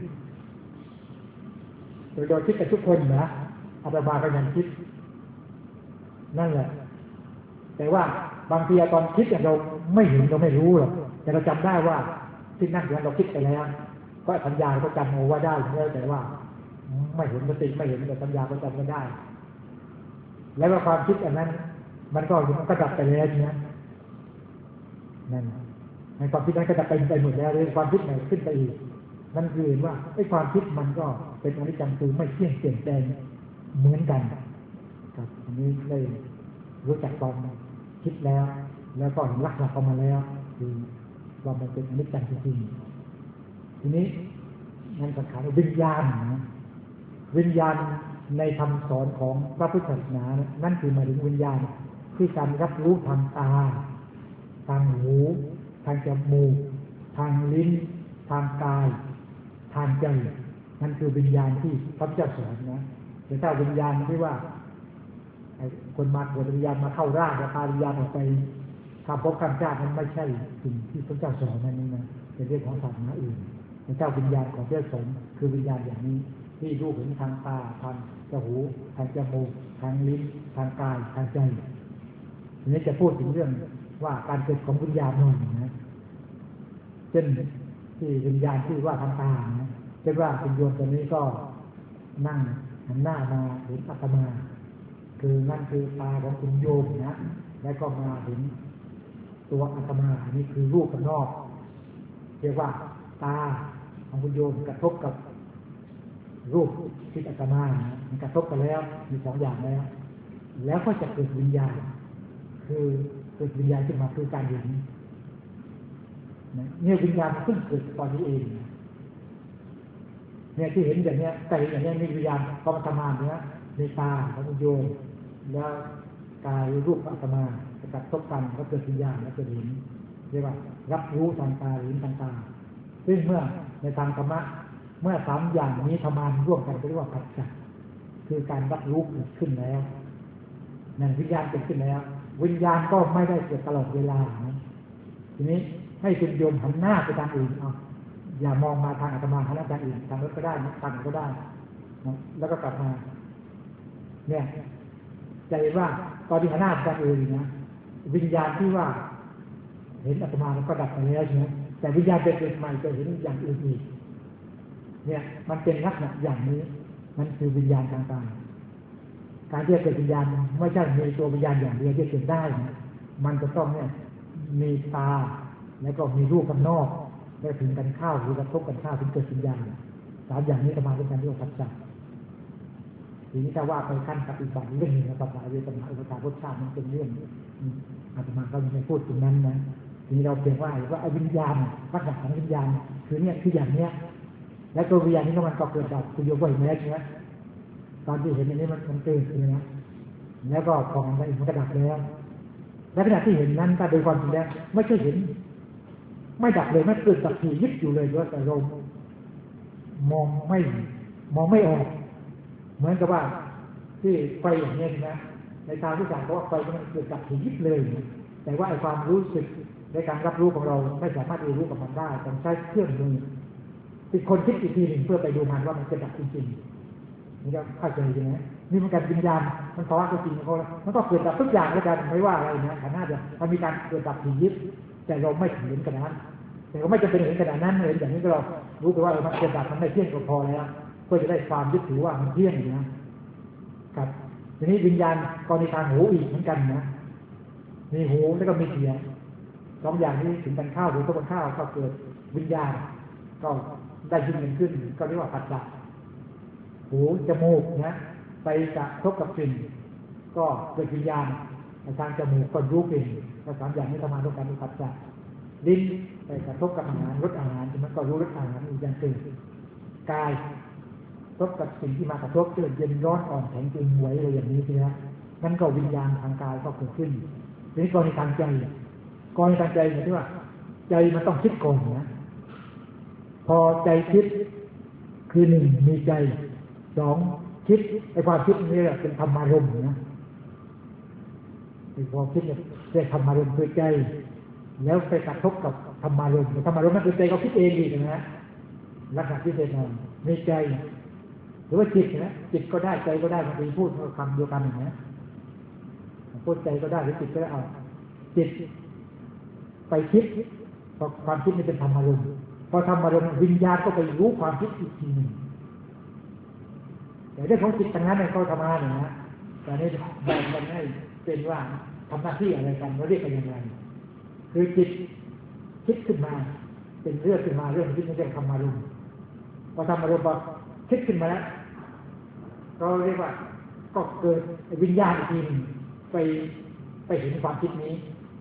โดยโดยคิดกันทุกคนนะอาตมาก็ยังคิดนั่นแหละแต่ว่าบางทีตอนคิดเราไม่เห็นเราไม่รู้หรอกแต่เราจำได้ว่าที่นั่งเราคิดไปแล้วก็สัญญาก็จำเอาว่าได้แล้วแต่ว่าไม่เห็นสติไม่เห็นแต่สัญญาก็จำไม่ได้แล้วก็ความคิดอันนั้นมันก็มันก็ดับไปแล้วเนี่ยนั่นในความคิดนั้นก็จะเป็นไปหมดแล้วเลยความคิดไหนขึ้นไปอีกนั่นคือว่าไอ้ความคิดมันก็เป็นอนิจจังคือไม่เที่ยงเปลี่ยนแปลงเหมือนกันครับอันนี้ได้รู้จักตอนคิดแล้วแล้วก็ลักหลักออกมาแล้วคือว่ามันเป็นอนิจจังจริงๆทีนี้นั่นสังขารวิญญาณนะวิญญาณในคำสอนของพระพุทธศาสนานั่นคือหมายถึงวิญญาณที่การรับรู้ทางตาทางหูทางจมูกทางลิ้นทางกายทางใจนั่นคือวิญญาณที่พระพุทธเจ้าสอนนะแต่ถ้าวิญญาณที่ว่าคนมาเกิดวิญญาณมาเข้าร่างแล้วพาวิญญาณออกไปทำภพข้ามชาตินั้นไม่ใช่สิ่งที่พระเจ้าสอนนั่นนะเป็นเรื่องของศาสนาอื่นพระเจ้าวิญญาณของพระสงฆ์คือวิญญาณอย่างนี้ที่รู้เห็นทางตาทางจมูกทางจมูกทางลิ้นทางกายทางใจทีนี้จะพูดถึงเรื่องว่าการเกิดของวิญญาณหน่อยนะเช่นที่วิญญาณที่ว่าทางตานะเช่นว่าคุณโยมตัวนี้ก็นั่งหันหน้ามาเห็นอาตมาคือนั่นคือตาของคุณโยมนะแล้วก็มาเห็นตัวอาตมาอันนี้คือรูปข้างนอกเรียกว่าตาของคุณโยมกระทบกับรูปที่อาตมามันกระทบกันแล้วมีสองอย่างแล้วแล้วก็จะเกิดวิญญาณคือเกิดวิญญาณขึ้นมาคือการเห็นเนี่ยวิญญาณเพิ่งเกิดตอนนี้เองเนี่ยที่เห็นอย่างเนี้ยแต่อย่างเนี้ยมีวิญญาณพอมาทำงานเนี้ยในตาของคุณโยมแล้วกายรูปอาตมาจะกระทบกันก็เกิดวิญญาณแล้วเกิดเห็นเรียกว่ารับรู้ทางตาเห็นทางตาซึ่งเมื่อในทางธรรมะเมื่อสามอย่างนี้ทำงานร่วมกันเรียกว่าปัจจัยคือการรับรู้เกิดขึ้นแล้วนั่นวิญญาณเกิดขึ้นแล้ววิญญาณก็ไม่ได้เกิดตลอดเวลาทีนี้ให้คุณโยมหันหน้าไปทางอื่นเอาอย่ามองมาทางอาตมาหันหน้าทางอื่นทางรถก็ได้ทางไหนก็ได้แล้วก็กลับมาเนี่ยใจว่าตอนที่หันหน้าไปทางอื่นนะวิญญาณที่ว่าเห็นอาตมามันก็ดับไปแล้วใช่ไหมแต่วิญญาณเป็นใหม่จะเห็นอย่างอื่นอีกเนี่ยมันเป็นลักษณะอย่างนี้มันคือวิญญาณต่างๆการที่จะเกิดวิญญาณไม่ใช่มีตัววิญญาณอย่างเดียวที่เกิดได้นะมันจะต้องเนี่ยมีตาแล้วก็มีรูปข้างนอกแล้วถึงกันข้าวหรือกระทบกันข้าวถึงเกิดวิญญาณสามอย่างนี้จะมาเป็นการเรียกว่าปัจจัยทีนี้ถ้าว่าไปขั้นปฏิบัติเรื่องนี้นะปัจจัยเวทนาอุปทานรสชาติมันเป็นเรื่องอาตมาก็ยังไม่พูดถึงนั้นนะทีนี้เราเพียงว่าว่าวิญญาณลักษณะของวิญญาณคือเนี่ยคืออย่างเนี้ยแล้วตัววิญญาณนี้ก็มันก็เกิดจากคุณโยมเห็นแล้วใช่ไหมตอนที่เห็นอย่างนี้มันมันเกิดขึ้นนะแล้วก็พอมันได้มันก็ดับแล้วและขณะที่เห็นนั้นก็โดยความจริงแล้วไม่ใช่เห็นไม่ดับเลยไม่เกิดดับทียึดอยู่เลยด้วยแต่ลมมองไม่มองไม่ออกเหมือนกับว่าที่ไฟอย่างนี้นะในทางที่สั่งว่าไฟมันเกิดดับทียึดเลยแต่ว่าไอ้ความรู้สึกในการรับรู้ของเราไม่สามารถเรียนรู้กับมันได้ต้องใช้เครื่องมือที่คนคิดอีกทีหนึ่งเพื่อไปดูมันว่ามันเกิดดับจริงๆนี่ก็เข้าใจใช่ไหมนี่มันการวิญญาณมันเพราะว่าจริงๆเขามันก็เกิดดับทุกอย่างแล้วกันไม่ว่าอะไรนะขนาดเดียวมันมีการเกิดดับทียึดแต่เราไม่เห็นขนาดนั้นแต่ก็ไม่จำเป็นเห็นขนาดนั้นเลยอย่างนี้ก็เรารู้ไปว่ามันเกิดดับมันไม่เที่ยงก็พอแล้วเพื่อจะได้ความยึดถือว่ามันเที่ยงนะครับทีนี้วิญญาณกรณีทางหูอีกเหมือนกันนะมีหูแล้วก็มีเสียงสองอย่างนี้ถึงกันข้าวหรือต้นข้าวก็เกิดวิญญาณก็ได้ยินกันขึ้นก็เรียกว่าปัจจัยหูจมูกนะไปกระทบกับกลิ่นก็เกิดวิญญาณทางจมูกก็รู้กลิ่นและสามอย่างนี้ทำงานร่วมกันเป็นปัจจัยลิ้นไปกระทบกับอาหารรสอาหารมันก็รู้รสอาหารอีกอย่างหนึ่งกายทบกับสิ่งที่มากระทบเกิดเย็นร้อนอ่อนแข็งตึงไหวอะไรอย่างนี้ใช่ไหมนั่นก็วิญญาณทางกายก็เกิดขึ้นทีนี้กรณีทางใจกรณีทางใจหมายถึงว่าใจมันต้องคิดก่อนนะพอใจคิดคือหนึ่งมีใจสองคิดไอ้ความคิดนี้เป็นธรรมารมณ์นะความคิดเนี่ยเรียกธรรมารมณ์คือใจแล้วไปกระทบกับธรรมารมณ์ธรรมารมณ์นั่นคือใจเขาคิดเองดีนะลักษณะพิเศษนั้นในใจหรือว่าจิตนะจิตก็ได้ใจก็ได้บางทีพูดคำเดียวกันอย่างนี้พูดใจก็ได้หรือจิตก็ได้เอาจิตไปคิดพอความคิดนี่เป็นธรรมารมณ์พอธรรมารมณ์วิญญาณก็ไปรู้ความคิดอีกทีหนึ่งแต่เรื่องของจิตทางนั้นเนี่ยเขาทำงานอย่างนี้แต่นี่แบ่งกันให้เป็นว่าทำหน้าที่อะไรกันเราเรียกกันยังไงคือจิตคิดขึ้นมาเป็นเรื่องขึ้นมาเรื่องคิดไม่ใช่ธรรมารมณ์พอธรรมารมณ์พอคิดขึ้นมาแล้วก็เรียกว่าก็เกิดวิญญาณอีกทีไปไปเห็นความคิดนี้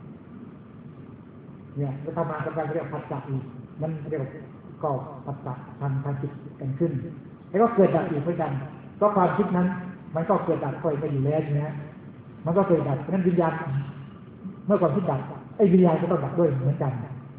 เนี่ยแล้วทำมาทำการเรียกผัสสะอีกมันเรียกก็ผัสสะทางทางจิตกันขึ้นแล้วก็เกิดดับอีกเหมือนกันก็ความคิดนั้นมันก็เกิดดับค่อยไปอยู่แล้วนะมันก็เกิดดับเพราะนั้นวิญญาณเมื่อความคิดดับไอ้วิญญาณก็ต้องดับด้วยเหมือนกัน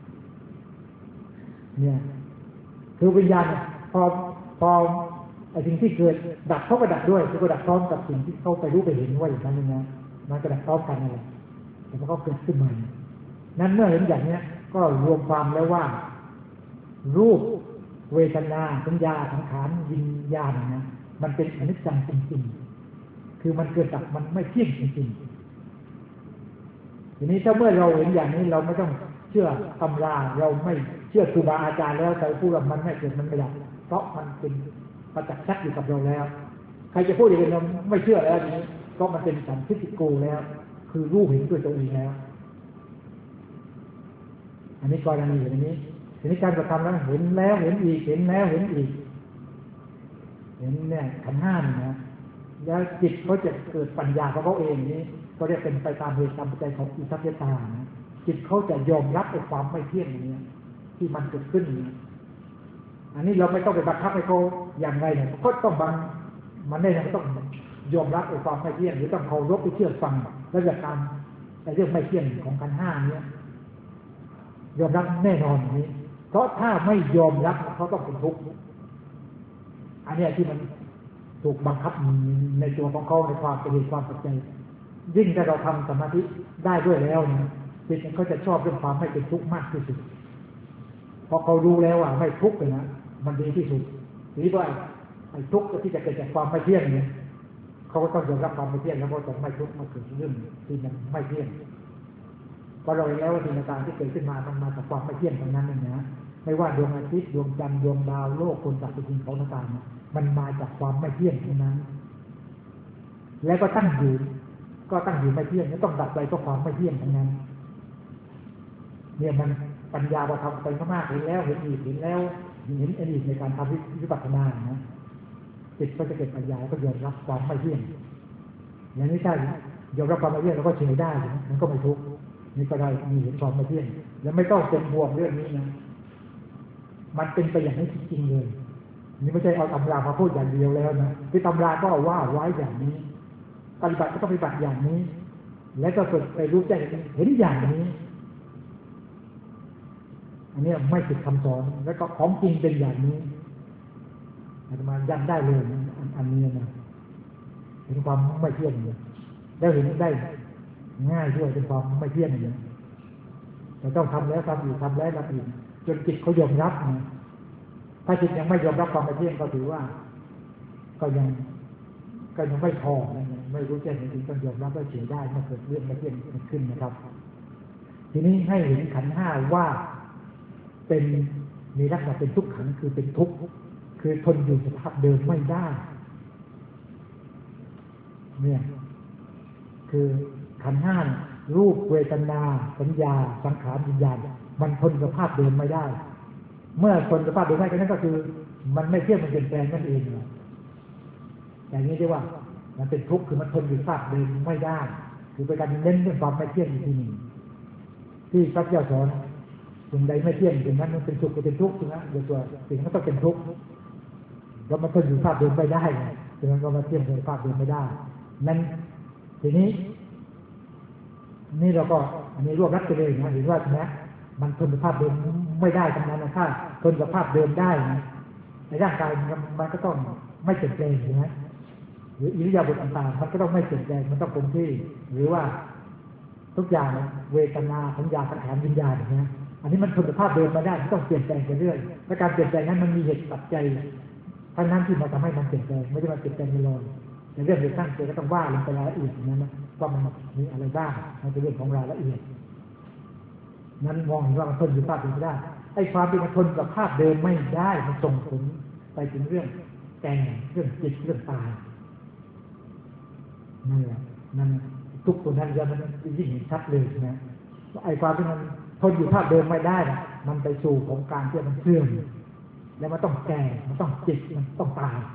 เนี่ยคือวิญญาณพอพอไอ้สิ่งที่เกิดดับเขาก็ดับด้วยเขาก็ดับพร้อมกับสิ่งที่เขาไปรู้ไปเห็นว่าอย่างนั้นนะมันก็ดับพร้อมกันอะไรแต่มันก็เกิดขึ้นมานั้นเมื่อเห็นอย่างนี้ก็รวมความแล้วว่ารูปเวทนาสัญญาสังขารวิญญาณนะมันเป็นอนิจจังจริงๆคือมันเกิดดับมันไม่เที่ยงจริงๆทีนี้ถ้าเมื่อเราเห็นอย่างนี้เราไม่ต้องเชื่อตำราเราไม่เชื่อครูบาอาจารย์แล้วใครพูดว่ามันไม่เกิดมันไม่ดับเพราะมันเป็นประจักษ์ชัดอยู่กับเราแล้วใครจะพูดอย่างนี้เราไม่เชื่อแล้วทีนี้ก็มันเป็นสัมภิติโกแล้วคือรู้เห็นด้วยตัวเองแล้วอันนี้กรณีอย่างนี้ทีนี้การกระทำแล้วเห็นแล้วเห็นอีกเห็นแล้วเห็นอีกเห็นเนี่ยขันธ์ห้านี่นะแล้วจิตเขาจะเกิดปัญญาของเขาเองนี้ก็เรียกเป็นไปตามเหตุตามปัจจัยของอิทัปยตานะจิตเขาจะยอมรับในความไม่เที่ยงอย่างนี้ที่มันเกิดขึ้นอันนี้เราไม่ต้องไปบังคับให้เขาอย่างไรเนี่ยก็ต้องบังมันได้นะต้องยอมรับในความไม่เที่ยงหรือต้องเคารพไปเชื่อฟังแล้วจะตามในเรื่องไม่เที่ยงของขันธ์ห้านี้ยอมรับแน่นอนอย่างนี้เพราะถ้าไม่ยอมรับเขาต้องเป็นทุกข์อันนี้ที่มันถูกบังคับในตัวของเขาในความเป็นเหตุความปัจจัยยิ่งถ้าเราทำสมาธิได้ด้วยแล้วเนี่ยจิตมันก็จะชอบเรื่องความไม่เป็นทุกข์มากที่สุดพอเขารู้แล้วว่าไม่ทุกข์เลยนะมันดีที่สุดหรือว่าไอ้ทุกข์ที่จะเกิดจากความไม่เที่ยงเนี่ยเขาก็ต้องยอมรับความไม่เที่ยงแล้วก็ต้องไม่ทุกข์มาเกิดเรื่องที่มันไม่เที่ยงเพราะเราแล้วสิ่งต่างๆที่เกิดขึ้นมามันมาจากความไม่เที่ยงทั้งนั้นเลยนะไม่ว่าดวงอาทิตย์ดวงจันทร์ดวงดาวโลกคนสัตว์สิ่งของต่างๆมันมาจากความไม่เที่ยงทั้งนั้นแล้วก็ตั้งอยู่ก็ตั้งอยู่ไม่เที่ยงแล้วต้องดับไปเพราะความไม่เที่ยงทั้งนั้นเนี่ยมันปัญญาเราทำไปมากๆเห็นแล้วเห็นอีกเห็นแล้วเห็นอีกในการทำวิปัสสนานะจิตก็จะเกิดปัญญาก็ยอมรับความไม่เที่ยงอย่างนี้ได้ยอมรับความไม่เที่ยงแล้วก็เฉยได้มันก็ไม่ทุกข์นี่ก็ได้มีเห็นความไม่เที่ยงแล้วไม่ต้องเป็นห่วงเรื่องนี้นะมันเป็นไปอย่างนี้จริงๆเลยนี่ไม่ใช่เอาตำรามาพูดอย่างเดียวแล้วนะที่ตำราก็ว่าไว้อย่างนี้ปฏิบัติก็ต้องปฏิบัติอย่างนี้แล้วก็ฝึกไปรู้แจ้งเห็นอย่างนี้อันนี้ไม่ผิดคำสอนแล้วก็ของจริงเป็นอย่างนี้อาจจะมายันได้เลยอันนี้นะเห็นความไม่เที่ยงเลยแล้วเห็นได้ง่ายด้วยเป็นความไม่เที่ยงเลยแต่ต้องทำแล้วทำอีกทำแล้วทำอีกจนจิตเขายอมรับนะถ้าจิตยังไม่ยอมรับความไม่เที่ยงก็ถือว่าก็ยังก็ยังไม่พอนะไม่รู้แจ้งจริงๆต้องยอมรับว่าเฉยได้เมื่อเกิดเรื่องไม่เที่ยงขึ้นนะครับทีนี้ให้เห็นขันธ์ห้าว่าเป็นมีลักษณะเป็นทุกขังคือเป็นทุกข์คือทนอยู่สภาพเดิมไม่ได้เนี่ยคือขันธ์ห้ารูปเวทนาสัญญาสังขารวิญญาณมันทนสภาพเดิมไม่ได้เมื่อทนสภาพเดิมไม่ได้นั่นก็คือมันไม่เที่ยงมันเปลี่ยนแปลงนั่นเองอย่างนี้เรียกว่ามันเป็นทุกข์คือมันทนอยู่สภาพเดิมไม่ได้คือเป็นการเน้นเรื่องความไม่เที่ยงอีกทีหนึ่งที่พระเจ้าสอนสิ่งใดไม่เที่ยงสิ่งนั้นมันเป็นทุกข์ก็เป็นทุกข์นะโดยตัวสิ่งนั้นต้องเป็นทุกข์แล้วมันทนอยู่สภาพเดิมไม่ได้สิ่งนั้นก็มาเที่ยงในสภาพเดิมไม่ได้นั้นทีนี้นี่เราก็อันนี้รวบรัดไปเลยนะเห็นว่านะมันทนสภาพเดิมไม่ได้ทั้งนั้นนะถ้าทนสภาพเดิมได้นะในร่างกายมันก็ต้องไม่เปลี่ยนแปลงนะหรืออิริยาบถต่างๆมันก็ต้องไม่เปลี่ยนแปลงมันต้องคงที่หรือว่าทุกอย่างเวทนาสัญญาสังขารวิญญาณอย่างนี้อันนี้มันคุณภาพเดิมมาได้ต้องเปลี่ยนแปลงไปเรื่อยและการเปลี่ยนแปลงนั้นมันมีเหตุปัจจัยทั้งนั้นที่มาทำให้มันเปลี่ยนแปลงไม่ได้มาเปลี่ยนแปลงลอยในเรื่องเหตุตั้งใจก็ต้องว่าลงไปรายละเอียดอย่างนั้นนะว่ามันมีอะไรบ้างมันเป็นเรื่องของรายละเอียดนั้นมองเห็นว่ามันทนอยู่ภาพเดิมไม่ได้ไอ้ความเป็นทนกับภาพเดิมไม่ได้มันส่งผลไปถึงเรื่องแก่เรื่องจิตเรื่องตายนั่นแหละนั่นทุกคนนั้นจะมันยิ่งเห็นชัดเลยนะไอ้ความที่มันทนอยู่ภาพเดิมไม่ได้นะมันไปสู่ของการที่มันเสื่อมแล้วมันต้องแก่มันต้องจิตมันต้องตาย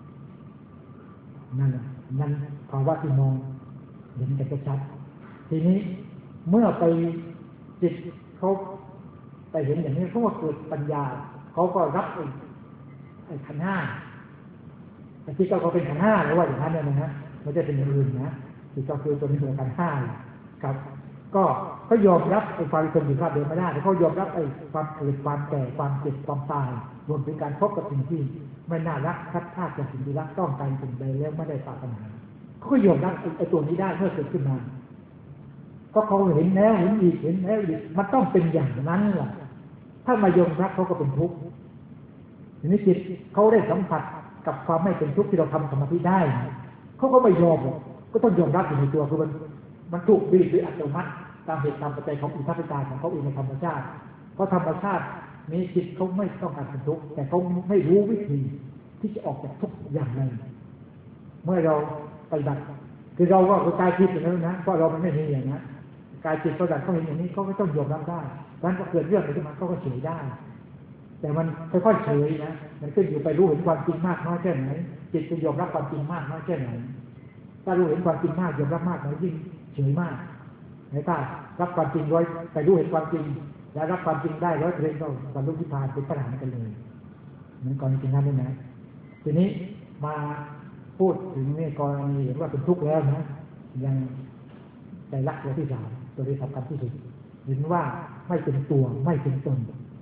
นั่นนั่นภาวะที่มองเห็นกันชัดทีนี้เมื่อไปจิตเขาไปเห็นอย่างนี้เขาก็เกิดปัญญาเขาก็รับไอ้ไอ้ขันธ์ห้าแต่ที่เขาเป็นขันธ์ห้าหรือว่าอย่างนั้นเนี่ยนะฮะไม่ใช่เป็นอย่างอื่นนะที่เขาคือตัวนี้เป็นขันธ์ห้าครับก็เขายอมรับไอ้ความเป็นอยู่ภาพเดิมไม่ได้แต่เขายอมรับไอ้ความเกิดความแก่ความเจ็บความตายรวมถึงการพบกับสิ่งที่ไม่น่ารักคัดค้านจากสิ่งที่รักต้องการสิ่งใดแล้วไม่ได้ปรารถนาเขาก็ยอมรับไอ้ตัวนี้ได้เมื่อเกิดขึ้นมาก็เขาเห็นแล้วเห็นอีกเห็นแล้วอีกมันต้องเป็นอย่างนั้นแหละถ้ามายอมรับเขาก็เป็นทุกข์ทีนี้จิตเขาได้สัมผัสกับความไม่เป็นทุกข์ที่เราทำสมาธิได้เขาก็ไม่ยอมก็ต้องยอมรับอยู่ในตัวคือมันมันถูกบีบด้วยอัตโนมัติตามเหตุตามปัจจัยของอิทธิพลของเขาเองในธรรมชาติเพราะธรรมชาตินี้จิตเขาไม่ต้องการเป็นทุกข์แต่เขาไม่รู้วิธีที่จะออกจากทุกข์อย่างไรเมื่อเราปฏิบัติคือเราก็กายจิตอย่างนั้นนะเพราะเรามันไม่มีอย่างนั้นกายจิตเขาดัดเขาเห็นอย่างนี้เขาก็ต้องยอมรับได้ดังนั้นพอเกิดเรื่องอะไรขึ้นมาเขาก็เฉยได้แต่มันค่อยๆเฉยนะมันขึ้นอยู่ไปรู้เห็นความจริงมากน้อยแค่ไหนจิตจะยอมรับความจริงมากน้อยแค่ไหนถ้ารู้เห็นความจริงมากยอมรับมากน้อยยิ่งเฉยมากในถ้ารับความจริงร้อยไปรู้เห็นความจริงและรับความจริงได้ร้อยเปอร์เซ็นต์ก็บรรลุนิพพานเป็นปัญหากันเลยเหมือนกรณีจริงนั้นนี่นะทีนี้มาพูดถึงนี่กรณีเห็นว่าเป็นทุกข์แล้วนะยังใจรักตัวที่สามตัวที่สำคัญที่สุดเห็นว่าไม่เป็นตัวไม่เป็นตน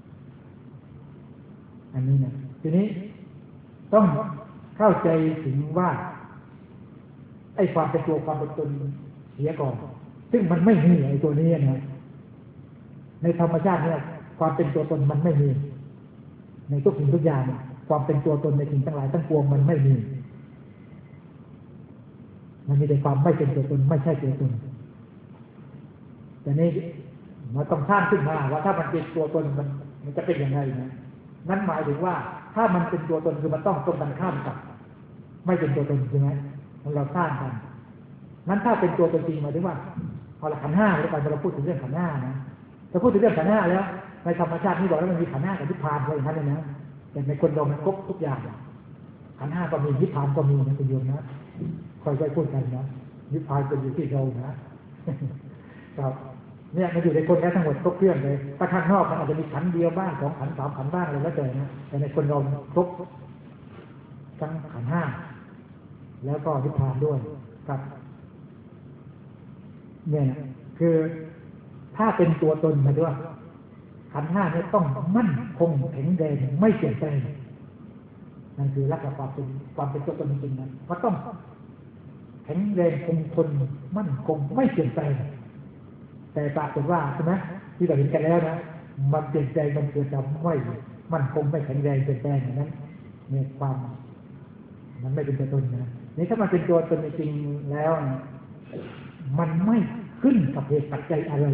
อันนี้นะทีนี้ต้องเข้าใจถึงว่าไอ้ความเป็นตัวความเป็นตนเสียก่อนซึ่งมันไม่มีไอ้ตัวนี้นะในธรรมชาติเนี่ยความเป็นตัวตนมันไม่มีในทุกสิ่งทุกอย่างความเป็นตัวตนในสิ่งทั้งหลายทั้งปวงมันไม่มีมันมีแต่ความไม่เป็นตัวตนไม่ใช่ตัวตนแต่นี้มันต้องสร้างขึ้นมาว่าถ้ามันเป็นตัวตนมันมันจะเป็นยังไงนะนั่นหมายถึงว่าถ้ามันเป็นตัวตนคือมันต้องตรงกันข้ามกับไม่เป็นตัวตนใช่ไหมมันเราสร้างกันนั้นถ้าเป็นตัวตนจริงหมายถึงว่าพอละขันธ์ห้าแล้วกันเราพูดถึงเรื่องขันธ์ห้านะถ้าพูดถึงเรื่องขันธ์ห้าแล้วในธรรมชาตินี่บอกแล้วมันมีขันธ์ห้ากับนิพพานอะไรอย่างนั้นเลยนะแต่ในคนเรามันครบทุกอย่างขันธ์ห้าก็มีนิพพานก็มีนะคุณโยมนะค่อยๆพูดกันนะนิพพานเป็นอยู่ที่เรานะครับเนี่ยมันอยู่ในคนแค่ทั้งหมดครบเครื่องเลยถ้าข้างนอกมันอาจจะมีขันเดียวบ้างสองขันสามขันบ้างอะไรแล้วแต่นะแต่ในคนเราครบทั้งขันห้าแล้วก็นิพพานด้วยครับเนี่ยคือถ้าเป็นตัวตนมาด้วยขันห้าเนี่ยต้องมั่นคงแข็งแรงไม่เปลี่ยนแปลงนั่นคือลักษณะความเป็นความเป็นตัวตนจริงๆนะมันต้องแข็งแรงคงทนมั่นคงไม่เปลี่ยนแปลงแต่ปรากฏว่าใช่ไหมที่เราเห็นกันแล้วนะมันเปลี่ยนแปลงมันเกิดจากไม่มั่นคงไม่แข็งแรงเปลี่ยนแปลงอย่างนั้นเนี่ยความมันไม่เป็นตัวตนนะนี่ถ้ามันเป็นตัวตนจริงแล้วมันไม่ขึ้นกับเหตุปัจจัยอะไร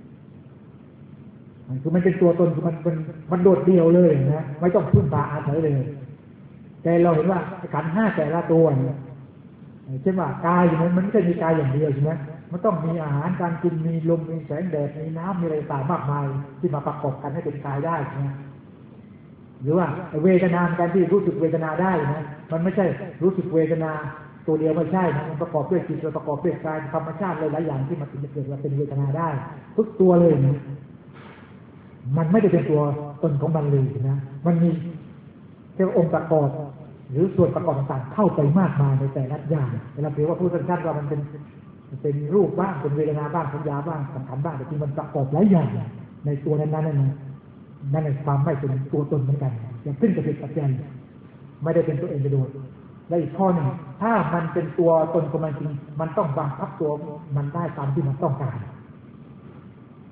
คือมันเป็นตัวตนคือมันมันมันโดดเดี่ยวเลยนะไม่ต้องพึ่งพาอาศัยเลยแต่เราเห็นว่าขันธ์ห้าแต่ละตัวเนี่ยเช่นว่ากายอย่างนั้นมันไม่ใช่มีกายอย่างเดียวใช่ไหมมันต้องมีอาหารการกินมีลมมีแสงแดดมีน้ำมีอะไรต่างมากมายที่มาประกอบกันให้เป็นกายได้นะหรือว่าเวทนาการที่รู้สึกเวทนาได้นะมันไม่ใช่รู้สึกเวทนาตัวเดียวไม่ใช่นะมันประกอบด้วยจิตประกอบด้วยกายธรรมชาติหลายๆอย่างที่มันจะเกิดมาเป็นเวทนาได้ทุกตัวเลยนะมันไม่ได้เป็นตัวตนของมันเลยนะมันมีแค่องค์ประกอบหรือส่วนประกอบต่างๆเข้าไปมากมายในแต่ละอย่างเวลาเรียกว่าผู้สั้นๆว่ามันเป็นเป็นรูปบ้างเป็นเวทนาบ้างสัญญาบ้างสังขารบ้างแต่ที่มันประกอบหลายอย่างในตัวนั้นๆนั่นนะนั่นในความไม่เป็นตัวตนเหมือนกันอย่างขึ้นกับเหตุปัจจัยไม่ได้เป็นตัวเองโดยและอีกข้อหนึ่งถ้ามันเป็นตัวตนของมันจริงมันต้องบังคับตัวมันได้ตามที่มันต้องการ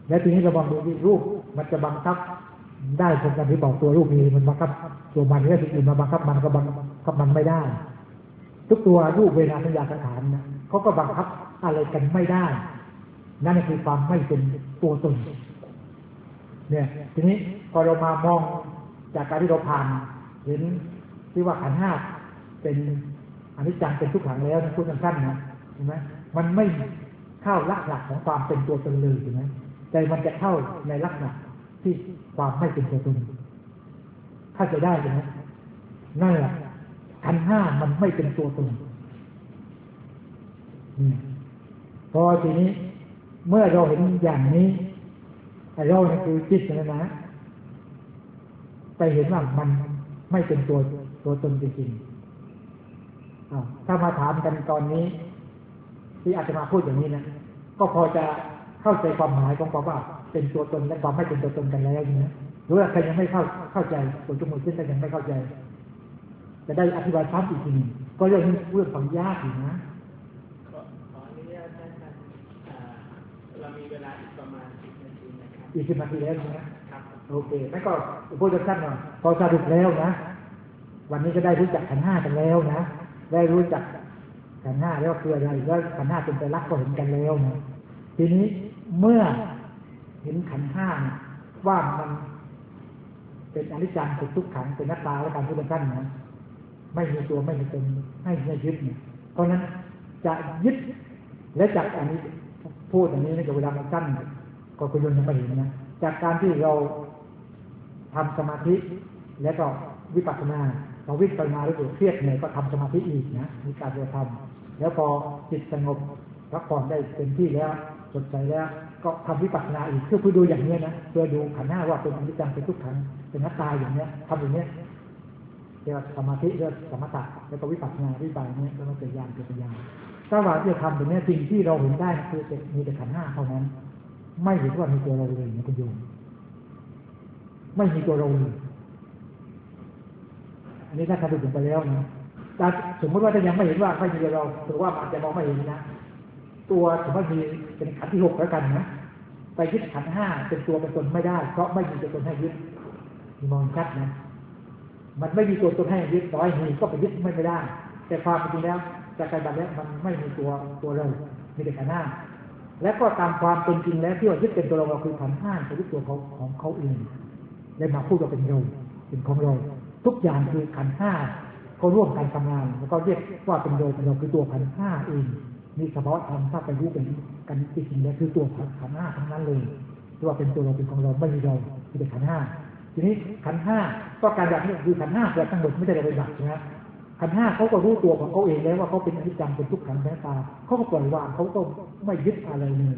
แล้วทีนี้เรามองดูรูปมันจะบังคับได้คนกันที่บอกตัวรูปมีมันบังคับตัวมันแล้วสิ่งอื่นมาบังคับมันก็บังคับมันไม่ได้ทุกตัวรูปเวทนาสัญญาสังขารนะเขาก็บังคับอะไรกันไม่ได้นั่นคือความไม่เป็นตัวตนเนี่ยทีนี้พอเรามามองจากการที่เราผ่านเห็นที่ว่าขันธ์ห้าเป็นอนิจจังเป็นทุกขังแล้วนะพูดสั้นๆนะเห็นไหมมันไม่เข้าลักษณะของความเป็นตัวตนเลยใช่ไหมแต่มันจะเข้าในลักษณะที่ความไม่เป็นตัวตนถ้าจะได้ใช่ไหมนั่นแหละขันธ์ห้ามันไม่เป็นตัวตนพอทีนี้เมื่อเราเห็นอย่างนี้เราเนี่ยคือจิตนะนะไปเห็นว่ามันไม่เป็นตัวตัวตนจริงๆถ้ามาถามกันตอนนี้ที่อาจจะมาพูดอย่างนี้นะก็พอจะเข้าใจความหมายของความว่าเป็นตัวตนและความไม่เป็นตัวตนกันแล้วนะหรือว่าใครยังไม่เข้าเข้าใจตัวจมูกขึ้นแต่ยังไม่เข้าใจจะได้อธิบายซ้ำอีกทีนึงก็เรื่องนี้เรื่องความยากอยู่นะขออนุญาตท่านครับเรามีเวลาอีกประมาณสิบนาทีนะครับอีกสิบนาทีแล้วนะครับโอเคงั้นก็พูดสั้นๆหน่อยพอสรุปแล้วนะวันนี้ก็ได้รู้จักขันธ์ห้ากันแล้วนะได้รู้จักขันธ์ห้าแล้วคืออะไรแล้วขันธ์ห้าเป็นไตรลักษณ์ก็เห็นกันแล้วนะทีนี้เมื่อเห็นขันธ์ห้าว่ามันเป็นอนิจจังเป็นทุกขังเป็นอนัตตาและการพูดสั้นๆนะไม่มีตัวไม่มีตนให้ไม่ยึดเนี่ยเพราะนั้นจะยึดและจากอันนี้พูดอันนี้ในเวลามันสั้นก็คุณยนต์ยังไม่เห็นนะจากการที่เราทำสมาธิแล้วก็วิปัสสนาพอวิปัสสนาแล้วเครียดเนี่ยก็ทำสมาธิอีกนะมีการจะทำแล้วพอจิตสงบพักผ่อนได้เต็มที่แล้วสดใสแล้วก็ทำวิปัสสนาอีกเพื่อเพื่อดูอย่างนี้นะเพื่อดูขันธ์ห้าว่าเป็นอนิจจังเป็นทุกขังเป็นอนัตตาอย่างนี้ทำอย่างนี้เรียกว่าสมาธิเรียกสมถะแล้วก็วิปัสสนาวิปัสสนาแล้วก็เกิดญาณเกิดปัญญาถ้าว่าจะทำแบบนี้สิ่งที่เราเห็นได้คือมีแต่ขันธ์ห้าเท่านั้นไม่เห็นว่ามีตัวเราเลยนะคุณโยมไม่มีตัวเราเลยอันนี้ถ้าทำถึงไปแล้วนะแต่สมมติว่าถ้ายังไม่เห็นว่าไม่มีเราถือว่ามันจะมองไม่เห็นนะตัวสมมติมีเป็นขันธ์ที่หกแล้วกันนะไปยึดขันธ์ห้าเป็นตัวเป็นตนไม่ได้เพราะไม่มีตัวตนให้ยึดมองชัดนะมันไม่มีตัวตนให้ยึดร้อยมีก็ไปยึดไม่ได้แต่ความจริงแล้วจากการแบบนี้มันไม่มีตัวตัวเรามีแต่ขันธ์ห้าและก็ตามความเป็นจริงแล้วที่ว่ายึดเป็นตัวเราคือขันธ์ห้าเป็นตัวของของเขาเองได้มาพูดว่าเป็นเราเป็นของเราทุกอย่างคือขันธ์ห้าเขาร่วมกันทำงานแล้วก็เรียกว่าเป็นเราเป็นเราคือตัวขันธ์ห้าเองมีเฉพาะธรรมถ้าไปรู้เป็นกันจริงๆแล้วคือตัวขันธ์ห้าทั้งนั้นเลยที่ว่าเป็นตัวเราเป็นของเราไม่มีเราคือเป็นขันธ์ห้าทีนี้ขันธ์ห้าก็การแบบนี้คือขันธ์ห้าเกิดทั้งหมดไม่ได้ไปดักนะขันธ์ห้าเขาก็รู้ตัวของเขาเองแล้วว่าเขาเป็นอนิจจังเป็นทุกขังเป็นอนัตตาเขาก็ปล่อยวางเขาก็ไม่ยึดอะไรเลย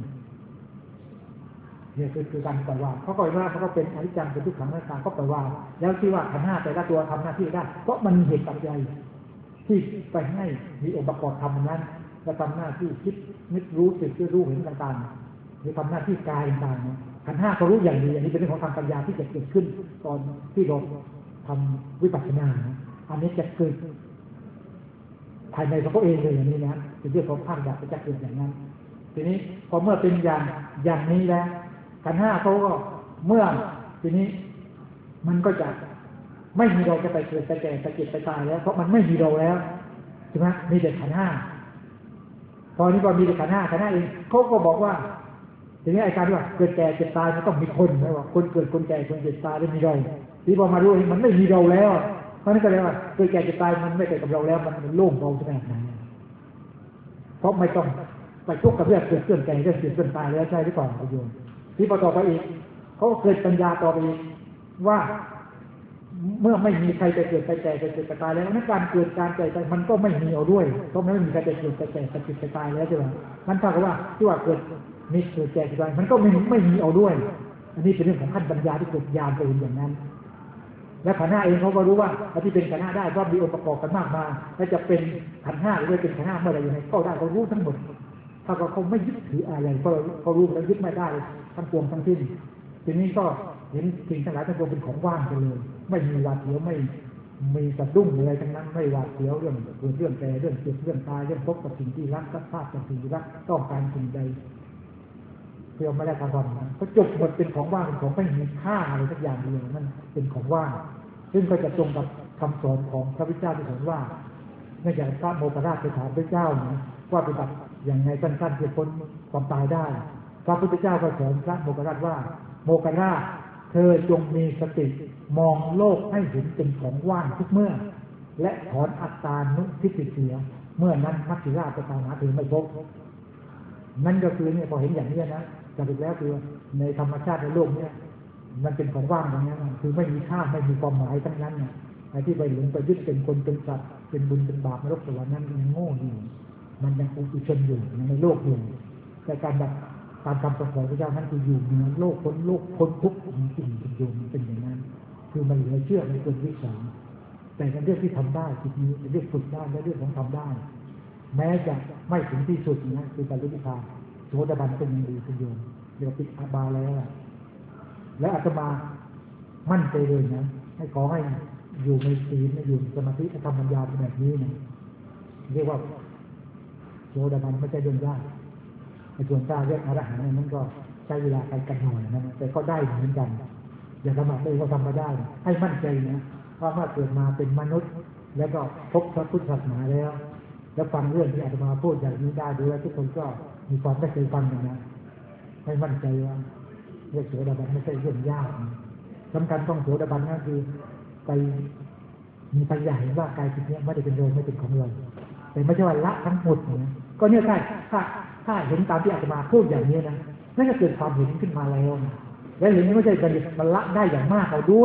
เนี่ยคือคือการปล่อยวางเขาก็ว่าเขาก็เป็นอนิจจังเป็นทุกขังเป็นอนัตตาก็ปล่อยวางแล้วที่ว่าขันธ์ห้าแต่ละตัวทำหน้าที่ได้เพราะมันมีเหตุปัจจัยที่ไปให้มีองค์ประกอบทำนั้นและทำหน้าที่คิดนึกรู้สึกรู้เห็นต่างๆหรือทำหน้าที่กายต่างๆขันธ์ห้าเขารู้อย่างดีอันนี้เป็นเรื่องของทางปัญญาที่จะเกิดขึ้นตอนที่เราทำวิปัสสนาอันนี้จะเกิดภายในของเขาเองเลยอย่างนี้นะเป็นเรื่องของภาคอยากจะเกิดอย่างนั้นทีนี้พอเมื่อเป็นอย่างอย่างนี้แล้วขันธ์ห้าเขาก็เมื่อทีนี้มันก็จะไม่มีเราจะไปเกิดไปแก่ไปเจ็บไปตายแล้วเพราะมันไม่มีเราแล้วใช่ไหมมีแต่ขันธ์ห้าพอนี้ก็มีแต่ขันธ์ห้าขันธ์ห้าเองเขาก็บอกว่าทีนี้ไอ้การที่ว่าเกิดแก่เจ็บตายมันต้องมีคนนะว่าคนเกิดคนแก่คนเจ็บตายแล้วมีเราที่พอมารู้มันไม่มีเราแล้วเพราะนั่นก็เลยว่าเกิดแก่เจ็บตายมันไม่เกิดกับเราแล้วมันโล่งเบาขนาดไหนเพราะไม่ต้องไปทุกข์กับเรื่องเกิดเรื่องแก่เรื่องเจ็บเรื่องตายแล้วใช่หรือเปล่าโยมที่พอต่อไปอีกเขาเกิดปัญญาต่อไปอีกว่าเมื่อไม่มีใครไปเกิดไปแก่ไปเจ็บไปตายแล้วนั้นการเกิดการแก่ไปมันก็ไม่มีเอาด้วยเพราะไม่มีใครไปเกิดไปแก่ไปเจ็บไปตายแล้วใช่ไหมมันเท่ากับว่าที่ว่าเกิดมีเกิดแก่เกิดตายมันก็ไม่ไม่มีเอาด้วยอันนี้เป็นเรื่องของขั้นปัญญาที่เกิดญาณไปเองอย่างนั้นและขันธ์ห้าเองเขาก็รู้ว่าที่เป็นขันธ์ห้าได้เพราะมีองค์ประกอบกันมากมาและจะเป็นขันธ์ห้าหรือเป็นขันธ์ห้าเมื่อไรยังไงก็ได้เขารู้ทั้งหมดถ้าเขาไม่ยึดถืออะไรเพราะเขารู้แล้วยึดไม่ได้ทั้งปวงทั้งสิ้นทีนี้ก็เห็นสิ่งทั้งหลายทั้งปวงเป็นของว่างไปเลยไม่มีหวาดเสียวไม่มีสะดุ้งอะไรทั้งนั้นไม่หวาดเสียวเรื่องเรื่องแก่เรื่องเจ็บเรื่องตายเรื่องพบกับสิ่งที่รักกับภาพกับสิ่งที่รักต้องการสิ่งใดเพื่อไม่ได้การความนั้นก็จบหมดเป็นของว่างเป็นของไม่มีค่าอะไรสักอย่างเดียวนั่นเป็นของว่างซึ่งก็จะตรงกับคำสอนของพระพุทธเจ้าที่สอนว่าเนื่องจากพระโมคคัลลานะไปถามพระเจ้านะว่าปฏิบัติอย่างไรสั้นๆจะพ้นความตายได้พระพุทธเจ้าก็สอนพระโมคคัลลานะว่าโมคคัลลานะเธอจงมีสติมองโลกให้เห็นเป็นของว่างทุกเมื่อและถอนอัตตานุทิฏฐิเสียเมื่อนั้นมัจฉิราชจะตามหาเธอไม่พบนั่นก็คือเนี่ยพอเห็นอย่างนี้นะจะถูกแล้วคือในธรรมชาติในโลกเนี่ยมันเป็นของว่างอย่างนี้นะคือไม่มีค่าไม่มีความหมายทั้งนั้นนะไอ้ที่ไปหลงไปยึดเป็นคนเป็นสัตว์เป็นบุญเป็นบาปนรกสวรรค์นั้นมันโง่อยู่มันยังอุปชนอยู่ในโลกอยู่แต่การแบบการทำสอนของพระเจ้านั้นคืออยู่เหนือโลกพ้นโลกพ้นทุกข์จริงๆเป็นโยมเป็นอย่างนั้นคือมันเหลือเชื่อในคนวิสัยแต่เป็นเรื่องที่ทำได้จิตนี้เป็นเรื่องฝึกได้และเรื่องของทำได้แม้จะไม่ถึงที่สุดนะคือบรรลุนิพพานโสดาบันเป็นยังดีเป็นโยมเดี๋ยวปิดอาบาแล้วและอาตมามั่นใจเลยนะให้ขอให้อยู่ในศีลอยู่ในสมาธิทำปัญญาเป็นแบบนี้นะเรียกว่าโสดาบันไม่ใช่เรื่องยากในส่วนการเรียกอรหันต์นั้นก็ใช้เวลาไปกันหน่อยนะแต่ก็ได้เหมือนกันอย่าสมัครเลยก็ทำมาได้ให้มั่นใจนะว่าเมื่อเกิดมาเป็นมนุษย์แล้วก็พบพระพุทธศาสนาแล้วแล้วฟังเรื่องที่อาตมาพูดอย่างนี้ได้ด้วยทุกคนก็มีความไม่เคยฟังนะให้มั่นใจว่าเรื่องโสดาบันไม่ใช่เรื่องยากสำคัญต้องโสดาบันนั่นคือไปมีปัญญาเห็นว่ากายจิตนี้ไม่ได้เป็นเราไม่เป็นของเราแต่ไม่ใช่ว่าละทั้งหมดนะก็เนี่ยใช่ถ้าถ้าเห็นตามที่อาตมาพูดอย่างนี้นะนั่นก็เกิดความเห็นขึ้นมาแล้วและเห็นนี้ไม่ใช่มันละได้อย่างมากเอาด้วย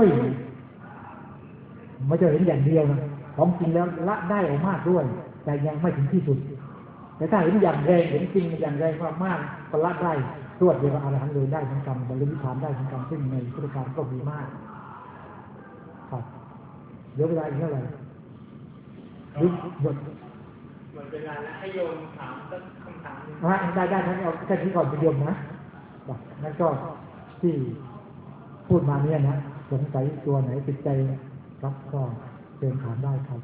ไม่ใช่เห็นอย่างเดียวนะของจริงแล้วละได้เอามากด้วยแต่ยังไม่ถึงที่สุดแต่ถ้าเห็นอย่างแรงเห็นจริงอย่างแรงมากๆก็ละได้รวดเดียวกับอรหันต์เลยได้เหมือนกันบรรลุนิพพานได้เหมือนกันซึ่งในพุทธการก็มีมากครับเดี๋ยวเวลาอีกเท่าไหร่ยุบหมดหมดเวลาแล้วให้โยมถามสักคำถามนึงได้ได้ทั้งเอาแค่ที่ก่อนไปโยมนะนั่นก็ที่พูดมาเนี่ยนะสงสัยตัวไหนติดใจครับก็เชิญถามได้ครับ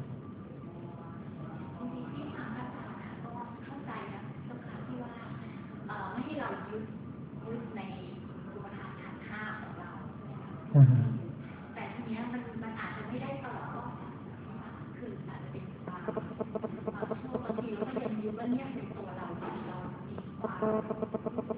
ไม่ให้เรายึดยึดในอุปทานขันธ์ห้าของเราแต่ทีนี้มันมันอาจจะไม่ได้ตลอดรอบคืออาจจะเป็นบางช่วงบางทีเรายังยึดว่าเนี่ยเป็นตัวเราเรามีความ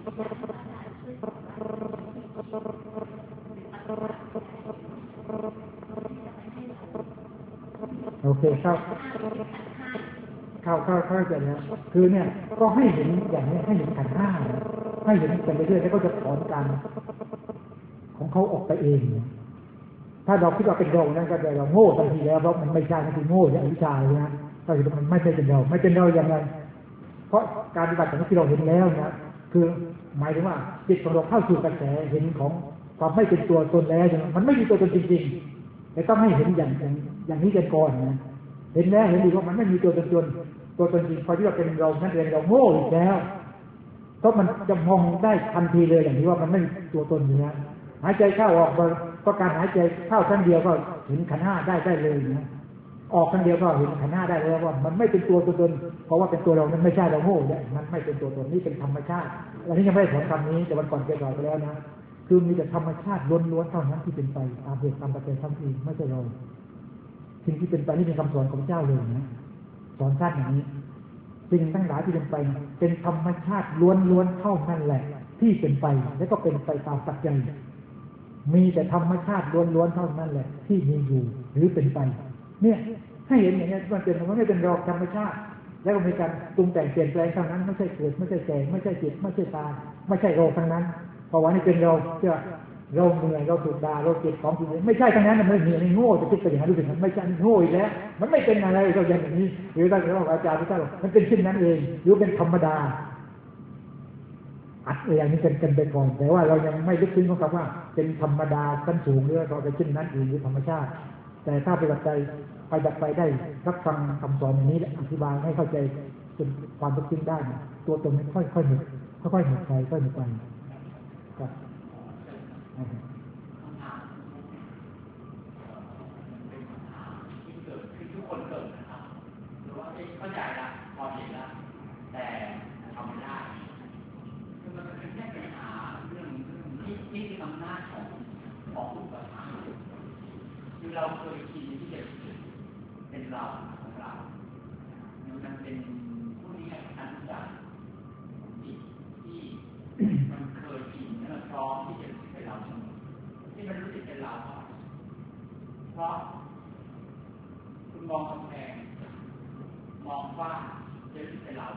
โอเคครับเข้าเข้าเข้าใจแล้วคือเนี่ยก็ให้เห็นอย่างนี้ให้เห็นขันธ์ห้าให้เห็นกันไปเรื่อยแล้วก็จะถอนการของเขาออกไปเองถ้าเราคิดว่าเป็นเรานั่นก็จะเราโง่ทันทีแล้วเพราะมันไม่ใช่มันคือโง่อย่างวิชาเลยนะก็คือมันไม่ใช่เป็นเราไม่เป็นเราอย่างไรเพราะการปฏิบัติของที่เราเห็นแล้วนะคือหมายถึงว่าจิตของเราเข้าสู่กระแสเห็นของความไม่เป็นตัวตนแล้วมันไม่มีตัวตนจริงๆแต่ต้องให้เห็นอย่างอย่างอย่างนี้กันก่อนนะเห็นแล้วเห็นดีว่ามันไม่มีตัวตนตัวตัวตนจริงพอที่เราเป็นเรานั่นเองเราโง่อีกแล้วเพราะมันจะมองได้ทันทีเลยอย่างนี้ว่ามันไม่ตัวตนอยู่นะหายใจเข้าออกก็การหายใจเข้าครั้งเดียวก็เห็นขันธ์ห้าได้ได้เลยนะออกครั้งเดียวก็เห็นขันธ์ห้าได้เลยว่ามันไม่เป็นตัวตนเพราะว่าเป็นตัวเรานั้นไม่ใช่เราโง่เนี่ยมันไม่เป็นตัวตนนี่เป็นธรรมชาติอันนี้ยังไม่ได้ถอนคำนี้แต่วันก่อนเคยบอกไปแล้วนะคือมีแต่ธรรมชาติล้วนๆเท่านั้นที่เป็นไปตามเหตุตามปัจจัยทั้งสิ้นไม่ใช่เราสิ่งที่เป็นไปนี่เป็นคำสอนของเจ้าเลยนะสอนชาติอย่างนี้สิ่งทั้งหลายที่เป็นไปเป็นธรรมชาติล้วนๆเท่านั้นแหละที่เป็นไปและก็เป็นไปตามปัจจัยมีแต่ธรรมชาติล้วนๆเท่านั้นแหละที่มีอยู่หรือเป็นไปเนี่ยให้เห็นอย่างนี้มันเป็นมันไม่เป็นรองธรรมชาติแล้วก็มีการปรุงแต่งเปลี่ยนแปลงเท่านั้นไม่ใช่เกิดไม่ใช่แก่ไม่ใช่เจ็บไม่ใช่ตายไม่ใช่เราทั้งนั้นเพราะว่านี่เป็นเราเชื่อเราเหนื่อยเราถูกด่าเราเจ็บของจริงไม่ใช่ทั้งนั้นมันเหนื่อยในโง่จะคิดไปอย่างนั้นดูสิมันไม่ใช่โง่อีกแล้วมันไม่เป็นอะไรเราอย่างนี้หรือถ้าเราอาจารย์ที่ท่านบอกมันเป็นเช่นนั้นเองหรือเป็นธรรมดาอัดอย่างนี้กันกันไปก่อนแต่ว่าเรายังไม่ลึกซึ้งของคำว่าเป็นธรรมดาขั้นสูงหรือเราเป็นเช่นนั้นเองหรือธรรมชาติแต่ถ้าไปดับใจไปดับไปได้รับฟังคำสอนอย่างนี้อธิบายให้เข้าใจจนความลึกซึ้งได้ตัวตนมันค่อยๆหมดค่อยๆหมดไปค่อยๆหมดไปครับเข้าใจละพอเห็นแล้วแต่ทำไม่ได้คือมันเป็นแค่เป็นเราเคยชินที่จะเป็นเราของเรามันเป็นผู้นี้อันจัดจิตที่มันเคยชินและมันพร้อมที่จะเป็นเราเสมอที่มันรู้สึกเป็นเราเพราะคุณมองกำแพงมองฟ้าจะรู้สึกเป็นเรา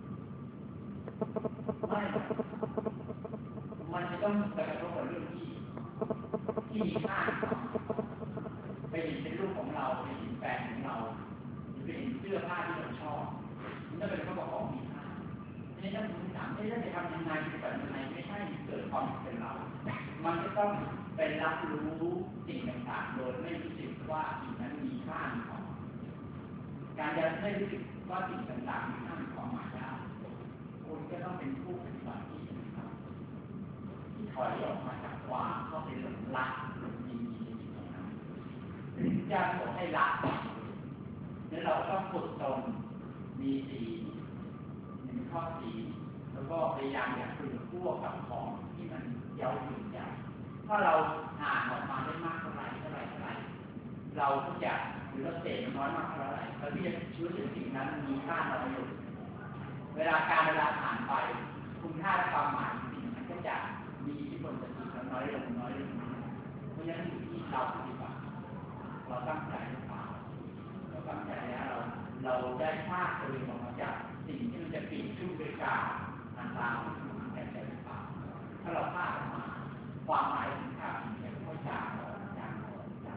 ไม่มันจะต้องไปกระทบกับเรื่องที่ที่มีค่าไปเห็นเป็นรูปของเราไปเห็นแฟนของเราไปเห็นเสื้อผ้าที่เราชอบนั่นเป็นข้อบอกของมีค่าทีนี้ถ้าคุณถามว่าจะทำยังไงจะแบบยังไงไม่ใช่เกิดความเป็นเรามันจะต้องไปรับรู้สิ่งต่างๆโดยไม่รู้สึกว่าสิ่งนั้นมีค่าของการจะไม่รู้สึกว่าสิ่งต่างๆมีค่าของหมายได้คุณก็ต้องเป็นผู้ปฏิบัติที่ที่ถอยออกมาจากความเข้าไปหลงรักหลงยินดีในสิ่งนั้นจะบอกให้รักแล้วเราต้องฝึกตนมีสีมีข้อสีแล้วก็พยายามอย่าฝืนพวกกับของที่มันเย้าหยุ่นใจถ้าเราอ่านออกมาได้มากเท่าไหร่เท่าไหร่เท่าไหร่เราก็จะหรือเราเสพน้อยมากเท่าไหร่เราที่จะรู้สึกสิ่งนั้นมีค่าน้อยลงเวลาการเวลาผ่านไปคุณค่าและความหมายสิ่งนั้นก็จะมีอิทธิพลต่อจิตเราน้อยลงน้อยลงเพราะฉะนั้นอยู่ที่เราปฏิบัติเราตั้งใจหรือเปล่าเราตั้งใจแล้วเราเราได้ภาคตัวเองออกมาจากสิ่งที่มันจะปิดชุ่มด้วยกาอันตรายของแต่ใจหรือเปล่าถ้าเราภาคออกมาความหมายของข้ามันจะเข้าใจจากจาก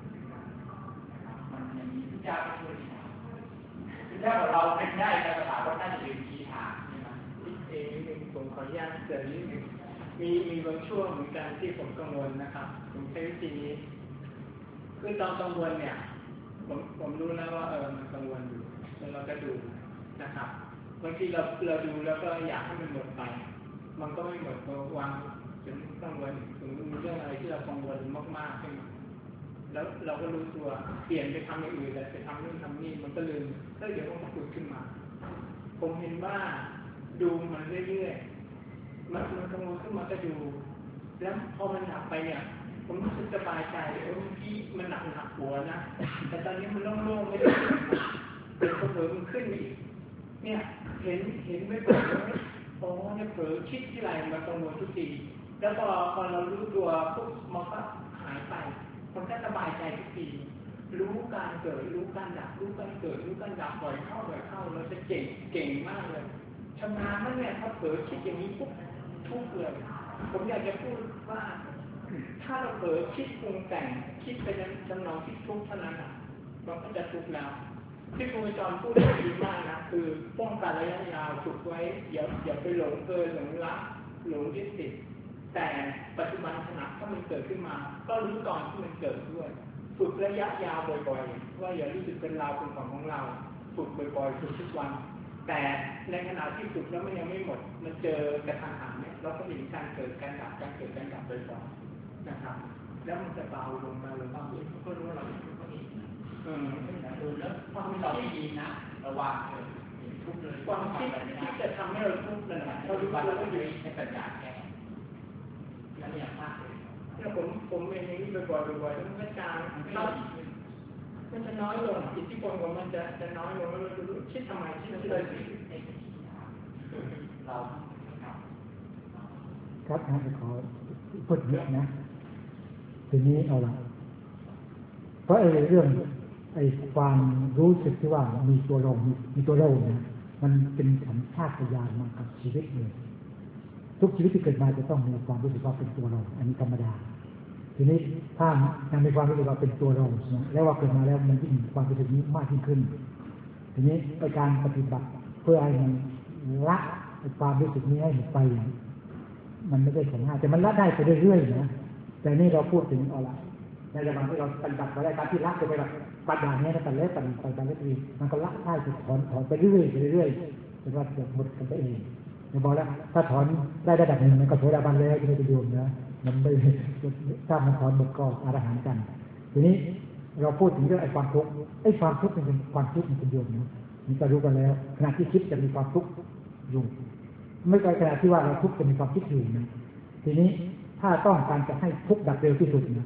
มันยังมีทุกอย่างช่วยได้คือถ้าเราเป็นได้แต่ภาษาก็น่าจะเป็นทีทางใช่ไหมเองนิดนึงผมขออนุญาตเสริมนิดนึงมีมีบางช่วงเหมือนกันที่ผมกังวลนะครับผมใช้วิธีนี้คือตอนกังวลเนี่ยผมผมรู้แล้วว่าเออมันกังวลอยู่แล้วเราก็ดูนะครับบางทีเราเราดูแล้วก็อยากให้มันหมดไปมันก็ไม่หมดเพราะวางจนกังวลถึงมีเรื่องอะไรที่เรากังวลมากๆขึ้นมาแล้วเราก็รู้ตัวเปลี่ยนไปทำอย่างอื่นเลยไปทำนู่นทำนี่มันก็ลืมแล้วเดี๋ยวมันก็ผุดขึ้นมาผมเห็นว่าดูมันเรื่อยๆมันมันกังวลขึ้นมาก็ดูแล้วพอมันหนักไปเนี่ยผมรู้สึกสบายใจเออเมื่อกี้มันหนักหนักหัวนะแต่ตอนนี้มันโล่งๆไม่ได้เดี๋ยวเผลอมันขึ้นอีกเนี่ยเห็นเห็นไม่เผลอโอ้เนี่ยเผลอคิดที่ไรมันกังวลทุกทีแล้วพอพอเรารู้ตัวปุ๊บมันก็หายไปมันก็สบายใจทุกทีรู้การเกิดรู้การดับรู้การเกิดรู้การดับบ่อยเข้าบ่อยเข้าเราจะเก่งเก่งมากเลยชำนาญมากเนี่ยถ้าเผลอคิดอย่างนี้ปุ๊บทุกข์เลยผมอยากจะพูดว่าถ้าเราเผลอคิดปรุงแต่งคิดไปในจำนองคิดทุกข์เท่านั้นอ่ะเราก็จะทุกข์แล้วที่ครูจอมพูดดีมากนะคือป้องกันระยะยาวฝึกไว้อย่าอย่าไปหลงเกินหลงรักหลงยึดติดแต่ปัจจุบันขณะถ้ามันเกิดขึ้นมาก็รู้ตอนที่มันเกิดด้วยฝึกระยะยาวบ่อยๆว่าอย่ารู้สึกเป็นเราเป็นของของเราฝึกบ่อยๆฝึกทุกวันแต่ในขณะที่ฝึกแล้วมันยังไม่หมดมันเจอกระทันหันเนี่ยเราก็เห็นการเกิดการดับการเกิดการดับบ่อยๆนะครับแล้วมันจะเบาลงมาลงมาเรื่อยๆก็รู้ว่าเราเป็นคนนี้เออดูแล้วความคิดดีนะระวังเลยทุกเลยความคิดที่จะทำให้เราทุกข์นั่นแหละเรารู้ว่าเราไม่ได้ใช้ปัญญาแก้แล้วเนี่ยมากเลยเนี่ยผมผมเองอย่างนี้บ่อยๆบ่อยๆแล้วมันก็จางเข้ามันจะน้อยลงอิทธิพลของมันจะจะน้อยลงแล้วเรารู้คิดทำไมคิดที่เราสิเราครับนะขอพูดเยอะนะทีนี้เอาละเพราะไอ้เรื่องไอ้ความรู้สึกที่ว่ามีตัวเรามีตัวเราเนี่ยมันเป็นสัญชาตญาณมากับชีวิตเลยทุกชีวิตที่เกิดมาจะต้องมีความรู้สึกว่าเป็นตัวเราอันนี้ธรรมดาทีนี้ถ้ายังมีความรู้สึกว่าเป็นตัวเราแล้วว่าเกิดมาแล้วมันยิ่งความรู้สึกนี้มากยิ่งขึ้นทีนี้ในการปฏิบัติเพื่อให้มันละความรู้สึกนี้ให้หมดไปมันไม่ได้ผลง่ายแต่มันละได้ไปเรื่อยๆนะแต่นี่เราพูดถึงเอาละในระหว่างที่เราปฏิบัติไปได้การที่ละไปแบบปัญญาเนี้ยนะแต่เล็กปัญญาไปไปเรื่อยๆมันก็ละได้ถอนถอนไปเรื่อยๆไปเรื่อยๆจนว่าจะหมดกันไปเองจะบอกแล้วถ้าถอนได้ระดับหนึ่งมันก็โสดาบันแล้วจะไม่ประโยชน์นะมันไม่ถ้ามันถอนหมดก็อรหันต์กันทีนี้เราพูดถึงเรื่องไอ้ความทุกข์ไอ้ความทุกข์มันเป็นความทุกข์มันเป็นโยมนะนี่ก็รู้กันแล้วขณะที่คิดจะมีความทุกข์อยู่ไม่ใช่ขณะที่ว่าเราทุกข์จะมีความคิดอยู่นะทีนี้ถ้าต้องการจะให้ทุกข์ดับเร็วที่สุดนะ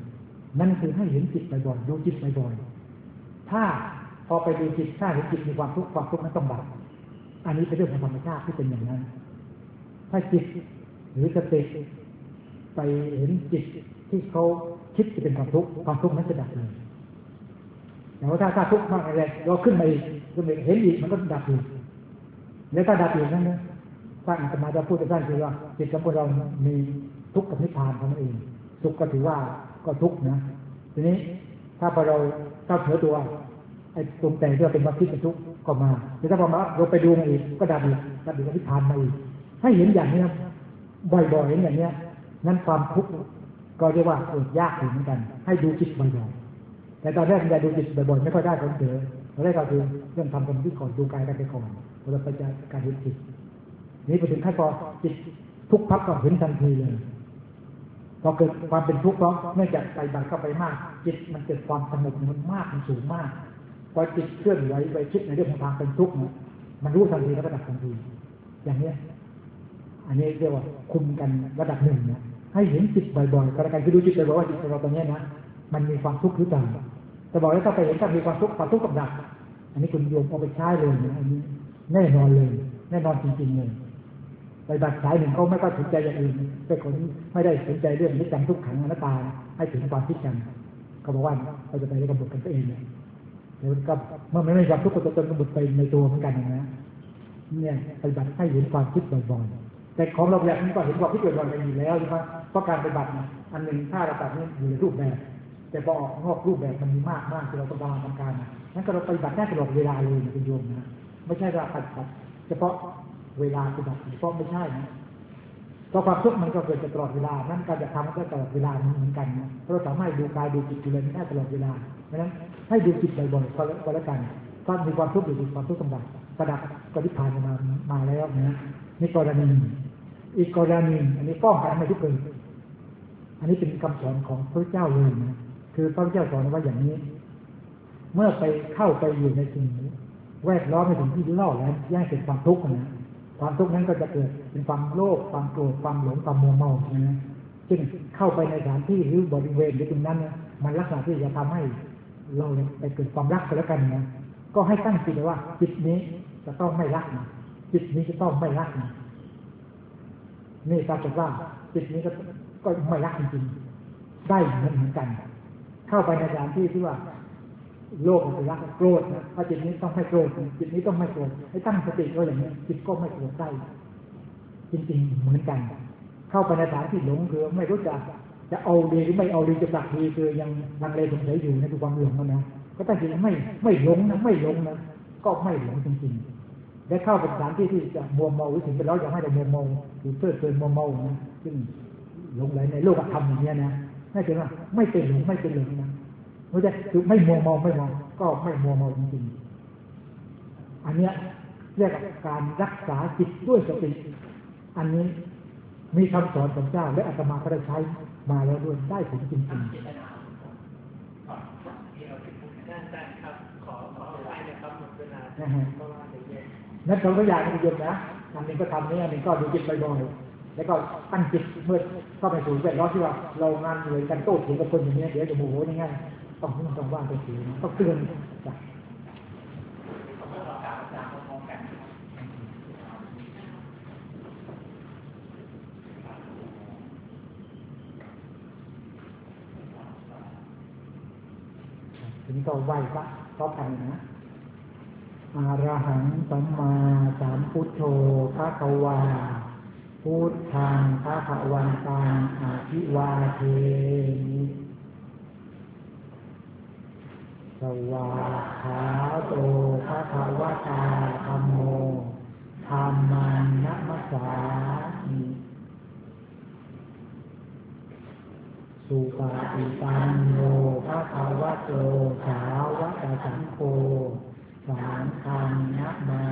นั่นคือให้เห็นจิตบ่อยๆดูจิตบ่อยๆถ้าพอไปดูจิตถ้าเห็นจิตมีความทุกข์ความทุกข์นั้นต้องดับอันนี้เป็นเรื่องของธรรมชาติที่เป็นอย่างนั้นถ้าจิตหรือสติไปเห็นจิตที่เขาคิดจะเป็นความทุกข์ความทุกข์นั้นจะดับเลยแต่ว่าถ้าถ้าทุกข์มากอะไรเราขึ้นมาอีกขึ้นมาเห็นอีกมันก็ดับอีกแล้วถ้าดับอีกนั้นนะพระอาตมาจะพูดกับท่านคือว่าจิตของพวกเรามีทุกข์กับนิพพานของมันเองทุกข์ก็ถือว่าก็ทุกข์นะทีนี้ถ้าพอเราเข้าเผลอตัวไอ้ตรงแต่งที่เราเป็นความคิดเป็นทุกข์ก็มาแต่ถ้าพอมาเราไปดูมันอีกก็ดับอีกดับอีกก็นิพพานมาอีกให้เห็นอย่างนี้บ่อยๆเห็นอย่างนี้นั้นความทุกข์ก็เรียกว่าเออยากเหมือนกันให้ดูจิตบ่อยๆแต่ตอนแรกเราดูจิตบ่อยๆไม่ค่อยได้ผลเสียตอนแรกก็คือเรื่องทำสมาธิก่อนดูกายกันไปก่อนเราไปจากการเห็นจิตนี้ไปถึงขั้นพอจิตทุกข์พักก็เห็นทันทีเลยพอเกิดความเป็นทุกข์เพราะเนื่องจากไปบังเข้าไปมากจิตมันเกิดความสงบมันมากมันสูงมากพอจิตเคลื่อนไหวไปคิดในเรื่องของทางเป็นทุกข์มันรู้ทันทีแล้วก็ดับทันทีอย่างนี้อันนี้เรียกว่าคุมกันระดับหนึ่งนะให้เห็นจิตบ่อยๆการคือดูจิตบ่อยๆว่าจิตเราตรงนี้นะมันมีความทุกข์หรือเปล่าแต่บอกแล้วถ้าไปเห็นถ้ามีความทุกข์ความทุกข์กับดับอันนี้คุณโยมเอาไปใช้เลยนะอันนี้แน่นอนเลยแน่นอนจริงๆเลยไปบัตรสายหนึ่งเขาไม่ก็สนใจอย่างอื่นแต่คนไม่ได้สนใจเรื่องนิจจังทุกขังอนัตตาให้ถึงความคิดกันเขาบอกว่าเขาจะไปได้กำหนดกันตัวเองเลยเดี๋ยวก็เมื่อไม่มีความทุกข์ก็จะกำหนดไปในตัวเหมือนกันนะเนี่ยไปบัตรให้เห็นความคิดบ่อยๆแต่ของเราอย่างนี้ก็เห็นความคิดบ่อยๆมันมีแล้วใช่ไหมเพราะการไปบัตรอันหนึ่งถ้าเราตัดนี่อยู่ในรูปแบบแต่พอออกนอกรูปแบบมันมีมากมากที่เราต้องการทำการนั้นก็เราไปบัตรแค่ตลอดเวลาเลยเป็นโยมนะไม่ใช่ว่าปัดปัดเฉพาะเวลาปฏิบัติเฉพาะไม่ใช่นะเพราะความทุกข์มันก็เกิดตลอดเวลานั้นการจะทำมันก็ตลอดเวลาเหมือนกันนะเพราะเราสามารถดูกายดูจิตดูอะไรได้ตลอดเวลาเพราะฉะนั้นให้ดูจิตบ่อยๆก็แล้วกันถ้ามีความทุกข์อยู่มีความทุกข์กำลังประดับก็นิพพานมามาแล้วนะนี่กรณีอีกกรณีอันนี้ป้องกันไม่ทุกข์เลยอันนี้เป็นคำสอนของพระเจ้าเลยนะคือพระเจ้าสอนว่าอย่างนี้เมื่อไปเข้าไปอยู่ในสิ่งแวดล้อมในสิ่งที่ล่อแล้วแยกเป็นความทุกข์นะความทุกข์นั้นก็จะเกิดเป็นความโลภความโกรธความหลงความมัวเมานะซึ่งเข้าไปในสถานที่หรือบริเวณหรือตรงนั้นนะมันลักษณะที่จะทำให้เราไปเกิดความรักกันแล้วกันนะก็ให้ตั้งจิตว่าจิตนี้จะต้องไม่รักนะจิตนี้จะต้องไม่รักนะนี่ปรากฏว่าจิตนี้ก็ก็ไม่รักจริงๆได้เหมือนเหมือนกันเข้าไปในสถานที่ที่ว่าโลภมันรักโกรธนะถ้าจิตนี้ต้องไม่โกรธจิตนี้ต้องไม่โกรธให้ตั้งสติก็อย่างนี้จิตก็ไม่โกรธได้จริงๆเหมือนกันเข้าไปในสถานที่หลงคือไม่รู้จักจะเอาดีหรือไม่เอาดีจะดักดีคือยังลังเลสงสัยอยู่ในความหลงนะก็ตั้งใจไม่ไม่หลงนะไม่หลงนะก็ไม่หลงจริงๆและเข้าไปสถานที่ที่จะมัวเมาหรือถึงไปแล้วยังไม่ได้มัวเมาหรือเพลิดเพลินมัวเมานะซึ่งหลงไหลในโลกธรรมอย่างนี้นะนั่นคือว่าไม่เป็นหลงไม่เป็นหลงนะไม่ใช่คือไม่มัวเมาไม่มองก็ไม่มัวเมาจริงๆอันเนี้ยเรียกว่าการรักษาจิตด้วยสติอันนี้มีคำสอนของเจ้าและอาตมาก็ได้ใช้มาแล้วด้วยได้ผลจริงๆครับขอขอเอาไว้นะครับหมดเวลาเพราะว่าเดี๋ยวเย็นนั่นเราก็อยากให้โยมนะอันนี้ก็ทำนี้อันนี้ก็ดูจิตบ่อยๆแล้วก็ตั้งจิตเมื่อเข้าไปสู่แวดล้อมที่ว่าเรางานเหนื่อยกันโต้เถียงกับคนอย่างนี้เดี๋ยวจะโมโหง่ายๆต้องต้องว่างไปสิต้องเตือนจ้ะทีนี้ก็ไหว้พระต่อกันนะอะระหังสัมมาสัมพุทโธภะคะวาพุทธังภะคะวันตังอะภิวาเทมิสวากขาโตภะคะวะตาธัมโมธัมมังนัมสสามิสุปฏิปันโนภะคะวะโตสาวกสังโฆสังฆังนะมา